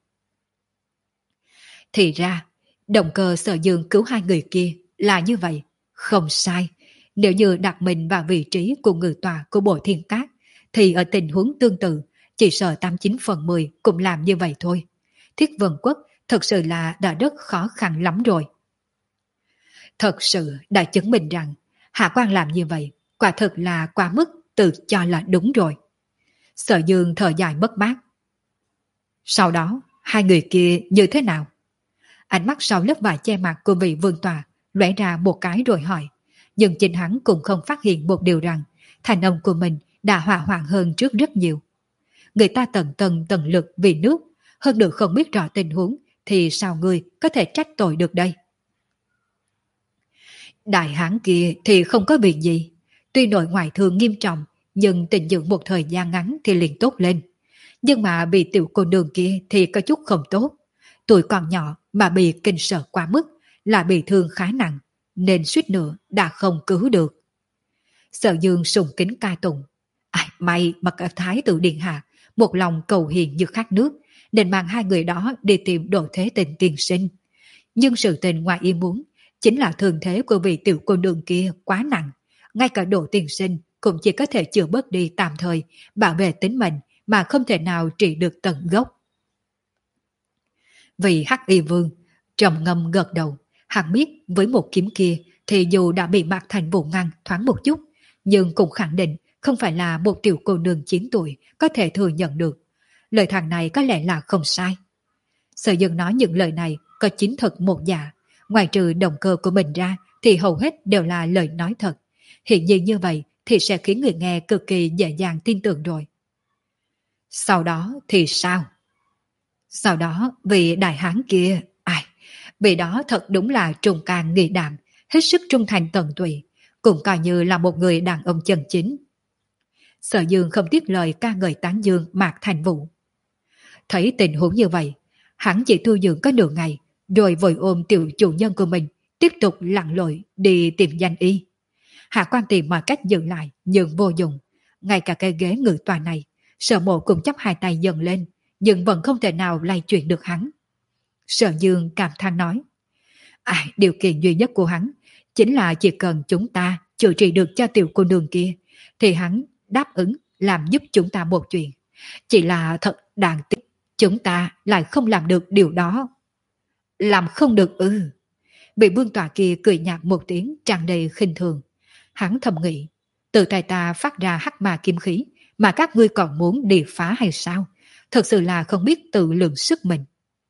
Thì ra, động cơ Sở Dương cứu hai người kia là như vậy, không sai. Nếu như đặt mình vào vị trí của người tòa của bộ thiên cát, thì ở tình huống tương tự, chỉ sợ tám chín phần mười cũng làm như vậy thôi. Thiết Vân Quốc thật sự là đã rất khó khăn lắm rồi. Thật sự đã chứng minh rằng Hạ Quan làm như vậy quả thực là quá mức tự cho là đúng rồi. Sở Dương thở dài mất mát. Sau đó, hai người kia như thế nào? Ánh mắt sau lớp vải che mặt của vị vương tòa lóe ra một cái rồi hỏi. Nhưng chính hắn cũng không phát hiện một điều rằng thành âm của mình đã hòa hoãn hơn trước rất nhiều. Người ta tận tần tận lực vì nước, hơn nữa không biết rõ tình huống thì sao người có thể trách tội được đây? Đại hán kia thì không có việc gì. Tuy nội ngoại thương nghiêm trọng, nhưng tình dưỡng một thời gian ngắn thì liền tốt lên. Nhưng mà bị tiểu cô nương kia thì có chút không tốt. Tuổi còn nhỏ mà bị kinh sợ quá mức, là bị thương khá nặng, nên suýt nữa đã không cứu được. Sở Dương sùng kính ca tụng. Ai, may mà cả thái tử điện hạ, một lòng cầu hiền như khát nước, nên mang hai người đó đi tìm Đỗ Thế Tình tiên sinh. Nhưng sự tình ngoài ý muốn, chính là thương thế của vị tiểu cô nương kia quá nặng. Ngay cả Đỗ tiên sinh cũng chỉ có thể chữa bớt đi tạm thời, bảo vệ tính mệnh mà không thể nào trị được tận gốc. Vì Hắc Y Vương trầm ngâm gật đầu, hắn biết với một kiếm kia thì dù đã bị Mạc Thành Vũ ngăn thoáng một chút, nhưng cũng khẳng định không phải là một tiểu cô nương chín tuổi có thể thừa nhận được. Lời thằng này có lẽ là không sai. Sở Dương nói những lời này có chính thật một giả, ngoài trừ động cơ của mình ra thì hầu hết đều là lời nói thật. Hiện nhiên như vậy thì sẽ khiến người nghe cực kỳ dễ dàng tin tưởng rồi. Sau đó thì sao? Sau đó vị đại hán kia, ai, vị đó thật đúng là trung can nghị đạm, hết sức trung thành tận tụy, cũng coi như là một người đàn ông chân chính. Sở Dương không tiếc lời ca ngợi tán dương Mạc Thành Vũ. Thấy tình huống như vậy, hắn chỉ tu dưỡng có nửa ngày, rồi vội ôm tiểu chủ nhân của mình, tiếp tục lặn lội đi tìm danh y. Hạ Quan tìm mọi cách giữ lại, nhưng vô dụng. Ngay cả cái ghế ngự tòa này, Sở Mộ cũng chắp hai tay dần lên, nhưng vẫn không thể nào lay chuyển được hắn. Sở Dương cảm than nói, à, điều kiện duy nhất của hắn chính là chỉ cần chúng ta chữa trị được cho tiểu cô nương kia, thì hắn đáp ứng làm giúp chúng ta một chuyện. Chỉ là thật đáng tiếc, chúng ta lại không làm được điều đó. Làm không được ư? Bị vương tọa kia cười nhạt một tiếng tràn đầy khinh thường. Hắn thầm nghĩ, từ tay ta phát ra hắc ma kim khí mà các ngươi còn muốn đi phá hay sao? Thật sự là không biết tự lượng sức mình.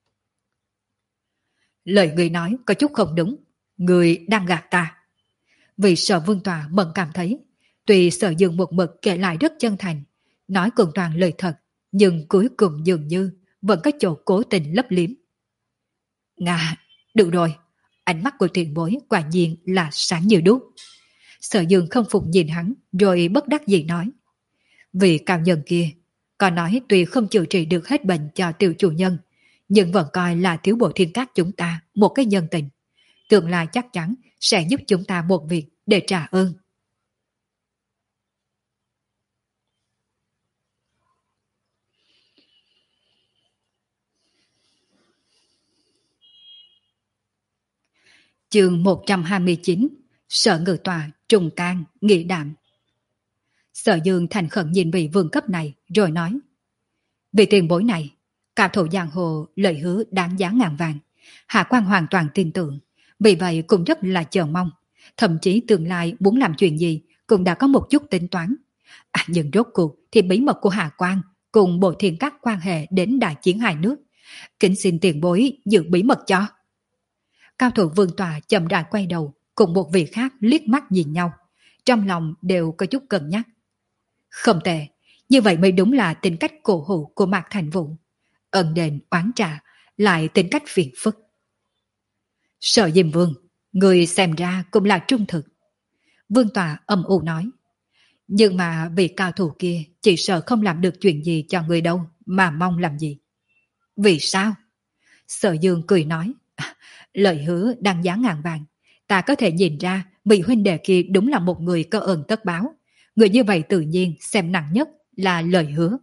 Lời người nói có chút không đúng, người đang gạt ta. Vì Sở vương tọa mẫn cảm thấy, tuy Sở Dương một mực kể lại rất chân thành, nói cùng toàn lời thật, nhưng cuối cùng dường như vẫn có chỗ cố tình lấp liếm. Ngà, được rồi, ánh mắt của tiền bối quả nhiên là sáng như đuốc. Sở Dương không phục nhìn hắn, rồi bất đắc dĩ nói. Vì cao nhân kia, có nói tuy không chữa trị được hết bệnh cho tiểu chủ nhân, nhưng vẫn coi là thiếu bộ thiên cát chúng ta một cái nhân tình. Tương lai chắc chắn sẽ giúp chúng ta một việc để trả ơn. Chương một trăm hai mươi chín. Sở ngự tòa trùng can nghị đạm. Sở Dương thành khẩn nhìn vị vương cấp này rồi nói, vì tiền bối này, cao thủ giang hồ lời hứa đáng giá ngàn vàng, Hạ Quan hoàn toàn tin tưởng, vì vậy cũng rất là chờ mong, thậm chí tương lai muốn làm chuyện gì cũng đã có một chút tính toán. À, nhưng rốt cuộc thì bí mật của Hạ Quan cùng bộ thiên các quan hệ đến đại chiến hai nước, kính xin tiền bối giữ bí mật cho. Cao thủ vương tòa chậm rãi quay đầu, cùng một vị khác liếc mắt nhìn nhau, trong lòng đều có chút cân nhắc. Không tệ, như vậy mới đúng là tính cách cổ hủ của Mạc Thành Vũ. Ân đền oán trả, lại tính cách phiền phức. Sở Diêm Vương, người xem ra cũng là trung thực. Vương tòa âm u nói. Nhưng mà vị cao thủ kia chỉ sợ không làm được chuyện gì cho người đâu, mà mong làm gì. Vì sao? Sở Dương cười nói. Lời hứa đang giá ngàn vàng. Ta có thể nhìn ra vị huynh đệ kia đúng là một người có ơn tất báo. Người như vậy tự nhiên xem nặng nhất là lời hứa.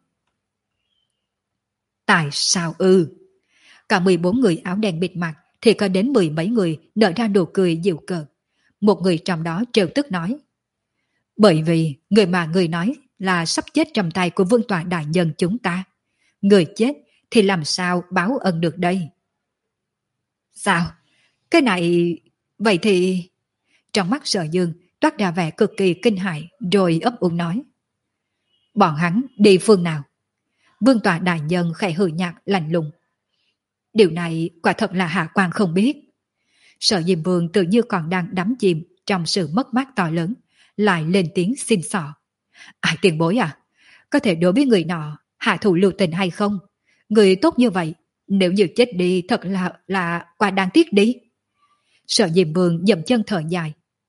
Tại sao ư? Cả mười bốn người áo đen bịt mặt thì có đến mười mấy người nở ra nụ cười dịu cợt. Một người trong đó trêu tức nói. Bởi vì người mà người nói là sắp chết trong tay của vương tọa đại nhân chúng ta. Người chết thì làm sao báo ân được đây? Sao? Cái này... Vậy thì... Trong mắt Sở Dương toát ra vẻ cực kỳ kinh hại, rồi ấp úng nói. Bọn hắn đi phương nào? Vương tọa đại nhân khẽ hừ nhạt lạnh lùng. Điều này quả thật là Hạ Quan không biết. Sở Diêm Vương tự như còn đang đắm chìm trong sự mất mát to lớn, lại lên tiếng xin xỏ. Ai tiền bối à? Có thể đối với người nọ hạ thủ lưu tình hay không? Người tốt như vậy, nếu như chết đi thật là là quá đáng tiếc đi. Sở Diêm Vương dậm chân thở dài.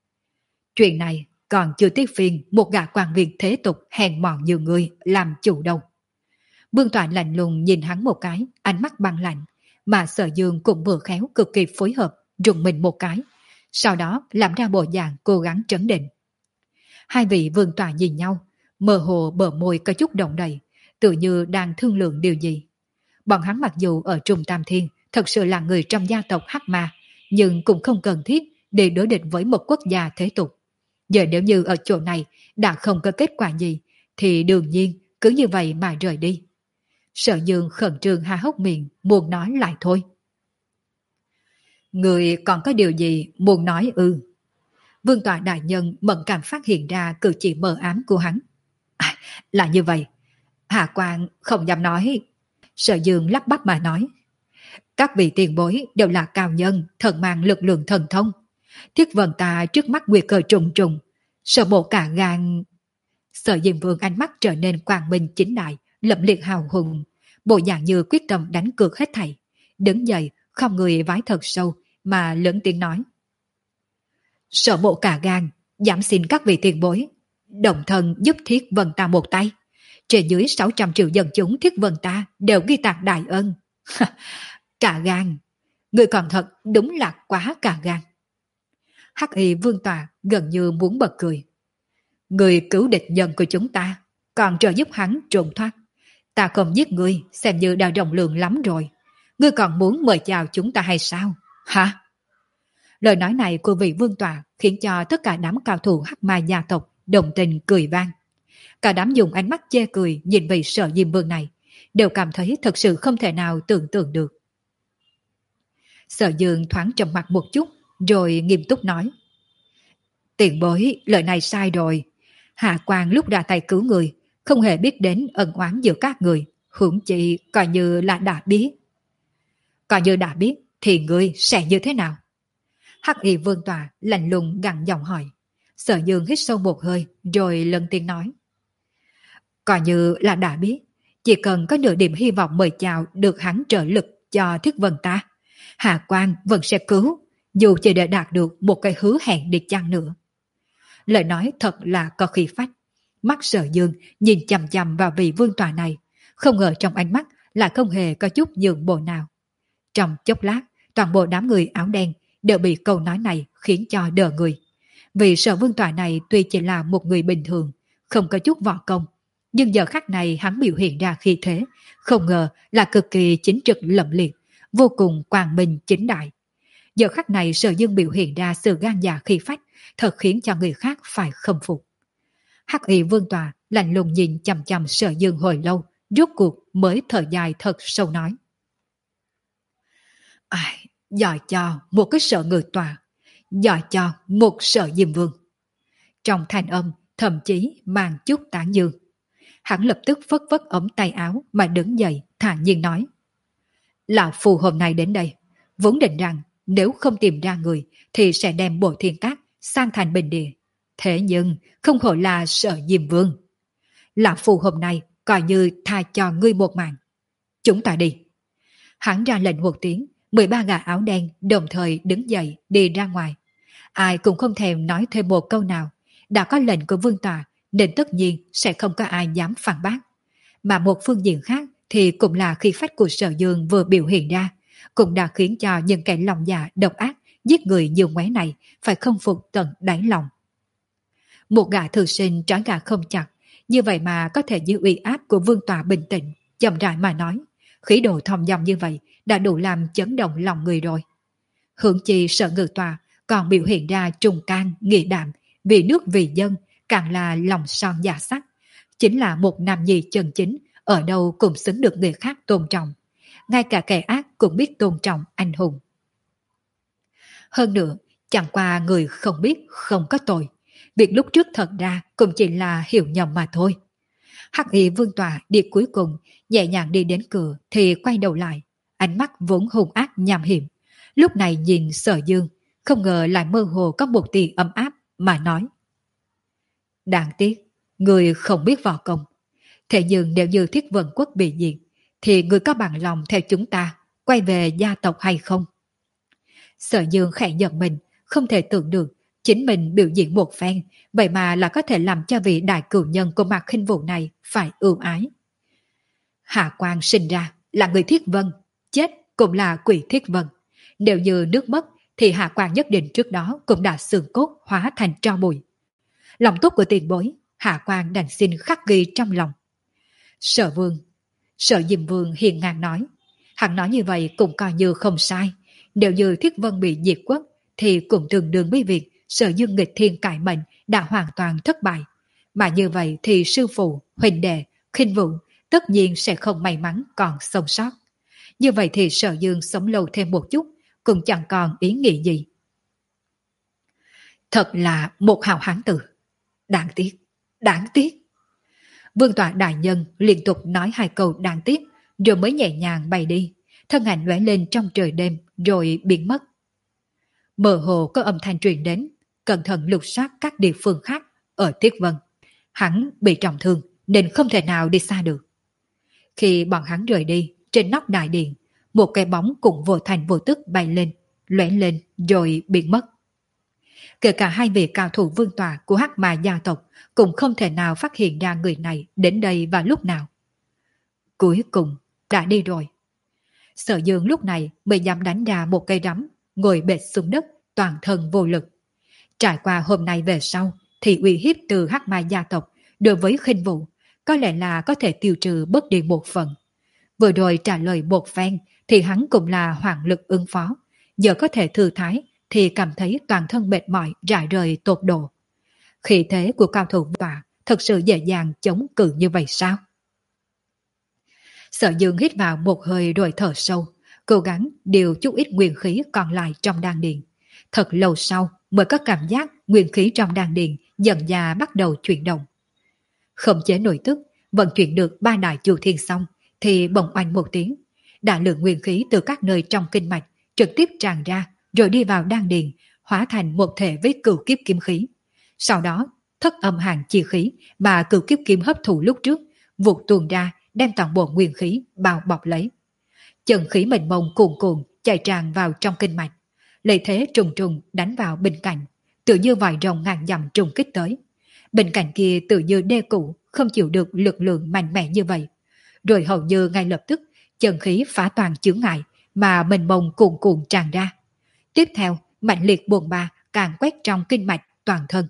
Chuyện này còn chưa tiếc phiền một gã quan viên thế tục hèn mọn như người làm chủ đâu. Vương Tọa lạnh lùng nhìn hắn một cái, ánh mắt băng lạnh, mà Sở Dương cũng vừa khéo cực kỳ phối hợp, rùng mình một cái, sau đó làm ra bộ dạng cố gắng trấn định. Hai vị Vương Tọa nhìn nhau, mơ hồ bờ môi có chút động đậy, tự như đang thương lượng điều gì. Bọn hắn mặc dù ở Trung Tam Thiên thật sự là người trong gia tộc Hắc Ma, nhưng cũng không cần thiết để đối địch với một quốc gia thế tục. Giờ nếu như ở chỗ này đã không có kết quả gì, thì đương nhiên cứ như vậy mà rời đi. Sở Dương khẩn trương há hốc miệng, muốn nói lại thôi. Người còn có điều gì muốn nói ư? Vương Tọa đại nhân mẫn cảm phát hiện ra cử chỉ mờ ám của hắn. À, là như vậy. Hạ Quan không dám nói. Sở Dương lắp bắp mà nói. Các vị tiền bối đều là cao nhân, thần mang lực lượng thần thông. Thiết Vân ta trước mắt nguy cơ trùng trùng. Sở bộ cả gan. Sở Diêm Vương ánh mắt trở nên quang minh chính đại, lẫm liệt hào hùng, bộ dạng như quyết tâm đánh cược hết thảy. Đứng dậy, không người vái thật sâu, mà lớn tiếng nói. Sở bộ cả gan, dám xin các vị tiền bối, đồng thân giúp Thiết Vân ta một tay. Trên dưới sáu trăm triệu dân chúng Thiết Vân ta đều ghi tạc đại ân. Cả gan, người còn thật đúng là quá cả gan. Hắc Y Vương Tọa gần như muốn bật cười. Người cứu địch nhân của chúng ta, còn trợ giúp hắn trốn thoát. Ta không giết ngươi, xem như đã rộng lượng lắm rồi. Ngươi còn muốn mời chào chúng ta hay sao? Hả? Lời nói này của vị Vương Tọa khiến cho tất cả đám cao thủ Hắc Ma gia tộc đồng tình cười vang. Cả đám dùng ánh mắt chê cười nhìn vị Sở Diêm Vương này, đều cảm thấy thật sự không thể nào tưởng tượng được. Sở Dương thoáng trầm mặt một chút, rồi nghiêm túc nói. Tiền bối, lời này sai rồi. Hạ Quan lúc ra tay cứu người, không hề biết đến ân oán giữa các người, huống chi coi như là đã biết. Coi như đã biết, thì ngươi sẽ như thế nào? Hắc Y Vương Tọa lạnh lùng gằn giọng hỏi. Sở Dương hít sâu một hơi, rồi lần tiếng nói. Coi như là đã biết, chỉ cần có nửa điểm hy vọng mời chào được hắn trợ lực cho Thiết Vân ta, Hạ Quan vẫn sẽ cứu, dù chỉ để đạt được một cái hứa hẹn đi chăng nữa. Lời nói thật là có khí phách. Mắt Sở Dương nhìn chằm chằm vào vị Vương Tọa này, không ngờ trong ánh mắt lại không hề có chút nhượng bộ nào. Trong chốc lát, toàn bộ đám người áo đen đều bị câu nói này khiến cho đờ người. Vì Sở Vương Tọa này tuy chỉ là một người bình thường, không có chút võ công, nhưng giờ khắc này hắn biểu hiện ra khí thế, không ngờ là cực kỳ chính trực lẫm liệt, vô cùng quang minh chính đại. Giờ khắc này Sở Dương biểu hiện ra sự gan dạ khí phách, thật khiến cho người khác phải khâm phục. Hắc Y Vương Tọa lạnh lùng nhìn chằm chằm Sở Dương hồi lâu, rốt cuộc mới thở dài thật sâu nói. Ai, giỏi cho một cái Sở Ngự Tọa, giỏi cho một Sở Diêm Vương. Trong thanh âm thậm chí mang chút tán dương. Hắn lập tức phất phất ống tay áo mà đứng dậy thản nhiên nói. Lão Phu hôm nay đến đây, vốn định rằng nếu không tìm ra người thì sẽ đem Bộ Thiên Cát sang thành bình địa. Thế nhưng không hổ là Sở Diêm Vương. Lão Phu hôm nay coi như tha cho ngươi một mạng. Chúng ta đi. Hắn ra lệnh một tiếng, mười ba gã áo đen đồng thời đứng dậy đi ra ngoài. Ai cũng không thèm nói thêm một câu nào. Đã có lệnh của Vương Tọa nên tất nhiên sẽ không có ai dám phản bác. Mà một phương diện khác thì cũng là khí phách của Sở Dương vừa biểu hiện ra, cũng đã khiến cho những kẻ lòng dạ độc ác giết người nhiều ngoé này phải không phục tận đáy lòng. Một gã thư sinh trói gà không chặt, như vậy mà có thể giữ uy áp của Vương Tọa bình tĩnh, chậm rãi mà nói, khí độ thong dong như vậy đã đủ làm chấn động lòng người rồi. Hưởng chi Sở Ngự Tọa còn biểu hiện ra trùng can, nghị đạm, vì nước vì dân, càng là lòng son dạ sắc, chính là một nam nhi chân chính, ở đâu cũng xứng được người khác tôn trọng. Ngay cả kẻ ác cũng biết tôn trọng anh hùng. Hơn nữa, chẳng qua người không biết không có tội. Việc lúc trước thật ra cũng chỉ là hiểu nhầm mà thôi. Hắc Y Vương Tọa đi cuối cùng, nhẹ nhàng đi đến cửa thì quay đầu lại, ánh mắt vốn hung ác nham hiểm. Lúc này nhìn Sở Dương, không ngờ lại mơ hồ có một tia ấm áp mà nói. Đáng tiếc, người không biết võ công. Thế nhưng nếu như Thiết Vân Quốc bị diệt, thì người có bằng lòng theo chúng ta quay về gia tộc hay không? Sở Dương khẽ giật mình, không thể tưởng được chính mình biểu diễn một phen, vậy mà là có thể làm cho vị đại cửu nhân của Mạc Khinh Vũ này phải ưu ái. Hạ Quang sinh ra là người Thiết Vân, chết cũng là quỷ Thiết Vân. Nếu như nước mất thì Hạ Quang nhất định trước đó cũng đã xương cốt hóa thành tro bụi. Lòng tốt của tiền bối, Hạ Quang đành xin khắc ghi trong lòng. Sở Vương, Sở Diêm Vương hiền ngang nói, hắn nói như vậy cũng coi như không sai. Nếu như Thiết Vân bị diệt quốc thì cũng tương đương với việc Sở Dương nghịch thiên cải mệnh đã hoàn toàn thất bại. Mà như vậy thì sư phụ, huynh đệ, Khinh Vũ tất nhiên sẽ không may mắn còn sống sót. Như vậy thì Sở Dương sống lâu thêm một chút cũng chẳng còn ý nghĩ gì. Thật là một hào hán tử. Đáng tiếc, đáng tiếc. Vương tọa đại nhân liên tục nói hai câu đáng tiếc rồi mới nhẹ nhàng bay đi, thân ảnh lóe lên trong trời đêm rồi biến mất. Mơ hồ có âm thanh truyền đến, cẩn thận lục soát các địa phương khác ở Thiết Vân. Hắn bị trọng thương nên không thể nào đi xa được. Khi bọn hắn rời đi, trên nóc đại điện, một cái bóng cũng vô thành vô tức bay lên, lóe lên rồi biến mất. Kể cả hai vị cao thủ vương tọa của Hắc Ma gia tộc cũng không thể nào phát hiện ra người này đến đây vào lúc nào. Cuối cùng đã đi rồi. Sở Dương lúc này mới dám đánh ra một cây rắm, ngồi bệt xuống đất, toàn thân vô lực. Trải qua hôm nay về sau thì uy hiếp từ Hắc Ma gia tộc đối với Khinh Vũ có lẽ là có thể tiêu trừ bớt đi một phần. Vừa rồi trả lời một phen thì hắn cũng là hoàng lực ứng phó, giờ có thể thư thái thì cảm thấy toàn thân mệt mỏi rã rời tột độ. Khí thế của cao thủ tọa thật sự dễ dàng chống cự như vậy sao? Sở Dương hít vào một hơi rồi thở sâu, cố gắng điều chút ít nguyên khí còn lại trong đan điền. Thật lâu sau mới có cảm giác nguyên khí trong đan điền dần dà bắt đầu chuyển động. Không chế nổi tức, vận chuyển được ba đại chu thiên xong thì bỗng oanh một tiếng, đại lượng nguyên khí từ các nơi trong kinh mạch trực tiếp tràn ra rồi đi vào đan điền, hóa thành một thể với cửu kiếp kiếm khí. Sau đó thất âm hàn chi khí mà cửu kiếp kiếm hấp thụ lúc trước vụt tuôn ra, đem toàn bộ nguyên khí bao bọc lấy. Chân khí mênh mông cuồn cuộn chạy tràn vào trong kinh mạch, lợi thế trùng trùng đánh vào bên cạnh, tự như vòi rồng ngàn dặm trùng kích tới. Bên cạnh kia tự như đê cụ không chịu được lực lượng mạnh mẽ như vậy, rồi hầu như ngay lập tức chân khí phá toàn chướng ngại mà mênh mông cuồn cuộn tràn ra. Tiếp theo mạnh liệt buồn ba càng quét trong kinh mạch toàn thân.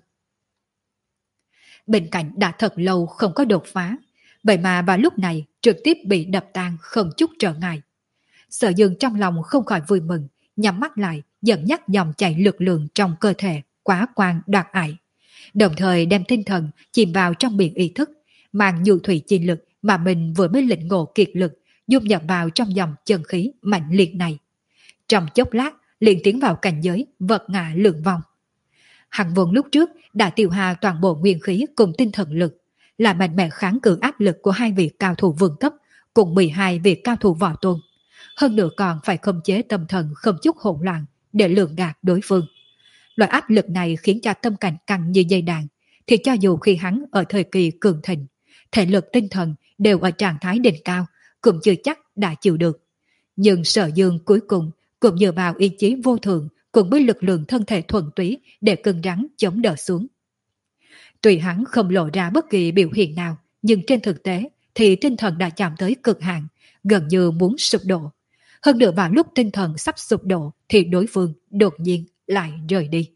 Bên cạnh đã thật lâu không có đột phá, vậy mà vào lúc này trực tiếp bị đập tan không chút trở ngại. Sở Dương trong lòng không khỏi vui mừng, nhắm mắt lại dẫn dắt dòng chảy lực lượng trong cơ thể quá quan đoạt ải, đồng thời đem tinh thần chìm vào trong biển ý thức, mang nhu thủy chi lực mà mình vừa mới lĩnh ngộ kiệt lực dung nhập vào trong dòng chân khí mạnh liệt này. Trong chốc lát liền tiến vào cảnh giới vật ngã lượng vong. Hằng vốn lúc trước đã tiêu hao toàn bộ nguyên khí cùng tinh thần lực, là mạnh mẽ kháng cự áp lực của hai vị cao thủ vương cấp cùng mười hai vị cao thủ võ tôn. Hơn nữa còn phải khống chế tâm thần không chút hỗn loạn để lường gạt đối phương. Loại áp lực này khiến cho tâm cảnh căng như dây đàn, thì cho dù khi hắn ở thời kỳ cường thịnh, thể lực tinh thần đều ở trạng thái đỉnh cao, cũng chưa chắc đã chịu được. Nhưng Sở Dương cuối cùng cũng dựa vào ý chí vô thường cùng với lực lượng thân thể thuần túy để cứng rắn chống đỡ xuống. Tuy hắn không lộ ra bất kỳ biểu hiện nào, nhưng trên thực tế thì tinh thần đã chạm tới cực hạn, gần như muốn sụp đổ. Hơn nữa vào lúc tinh thần sắp sụp đổ thì đối phương đột nhiên lại rời đi.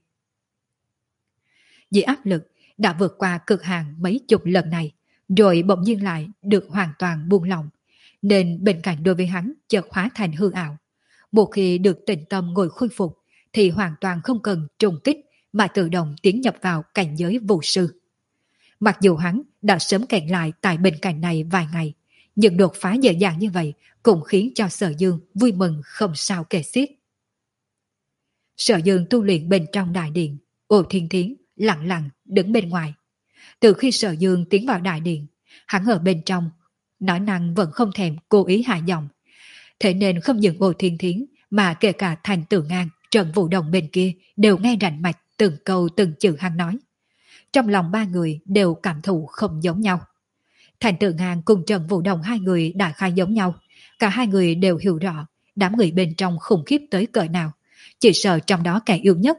Vì áp lực đã vượt qua cực hạn mấy chục lần này, rồi bỗng nhiên lại được hoàn toàn buông lỏng, nên bên cạnh đối với hắn chợt hóa thành hư ảo. Một khi được tĩnh tâm ngồi khôi phục thì hoàn toàn không cần trùng kích mà tự động tiến nhập vào cảnh giới vũ sư. Mặc dù hắn đã sớm kẹt lại tại bên cạnh này vài ngày, nhưng đột phá dễ dàng như vậy cũng khiến cho Sở Dương vui mừng không sao kể xiết. Sở Dương tu luyện bên trong đại điện, Ô Thiên Thiến lặng lặng đứng bên ngoài. Từ khi Sở Dương tiến vào đại điện, hắn ở bên trong, nói năng vẫn không thèm cố ý hạ giọng. Thế nên không những Ô Thiên Thiến mà kể cả Thành Tử Ngang, Trần Vũ Đồng bên kia đều nghe rành mạch từng câu từng chữ hắn nói. Trong lòng ba người đều cảm thụ không giống nhau. Thành Tử Ngang cùng Trần Vũ Đồng hai người đã khai giống nhau. Cả hai người đều hiểu rõ đám người bên trong khủng khiếp tới cỡ nào. Chỉ sợ trong đó kẻ yếu nhất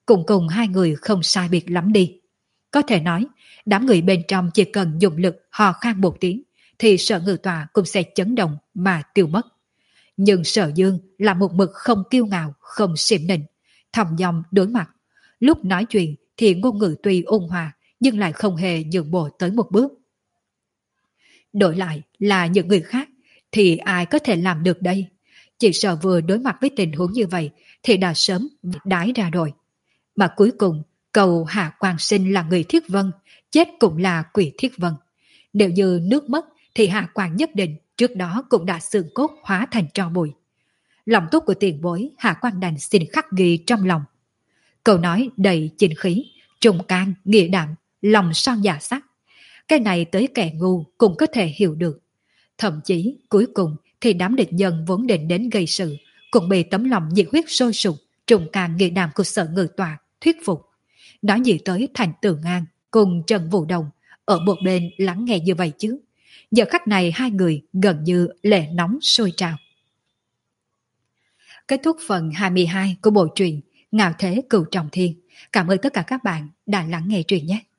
cùng cùng hai người không sai biệt lắm đi. Có thể nói, đám người bên trong chỉ cần dùng lực hò khan một tiếng, thì Sở Ngự Tọa cũng sẽ chấn động mà tiêu mất. Nhưng Sở Dương là một mực không kiêu ngạo, không xiểm nịnh, thầm dòng đối mặt. Lúc nói chuyện thì ngôn ngữ tuy ôn hòa, nhưng lại không hề nhượng bộ tới một bước. Đổi lại là những người khác, thì ai có thể làm được đây? Chỉ sợ vừa đối mặt với tình huống như vậy, thì đã sớm đái ra rồi. Mà cuối cùng, cầu Hạ Quang Sinh là người Thiết Vân, chết cũng là quỷ Thiết Vân. Nếu như nước mất, thì Hạ Quang nhất định trước đó cũng đã xương cốt hóa thành tro bụi. Lòng tốt của tiền bối, Hạ Quang đành xin khắc ghi trong lòng. Câu nói đầy chính khí, trùng can, nghĩa đạm, lòng son dạ sắc. Cái này tới kẻ ngu cũng có thể hiểu được. Thậm chí cuối cùng thì đám địch nhân vốn định đến gây sự, cũng bị tấm lòng nhiệt huyết sôi sục, trùng can nghĩa đạm của Sở Ngự Tọa thuyết phục. Nói gì tới Thành Tường An cùng Trần Vũ Đồng ở một bên lắng nghe như vậy chứ. Giờ khắc này hai người gần như lệ nóng sôi trào. Kết thúc phần hai mươi hai của bộ truyện Ngạo Thế Cửu Trọng Thiên. Cảm ơn tất cả các bạn đã lắng nghe truyện nhé.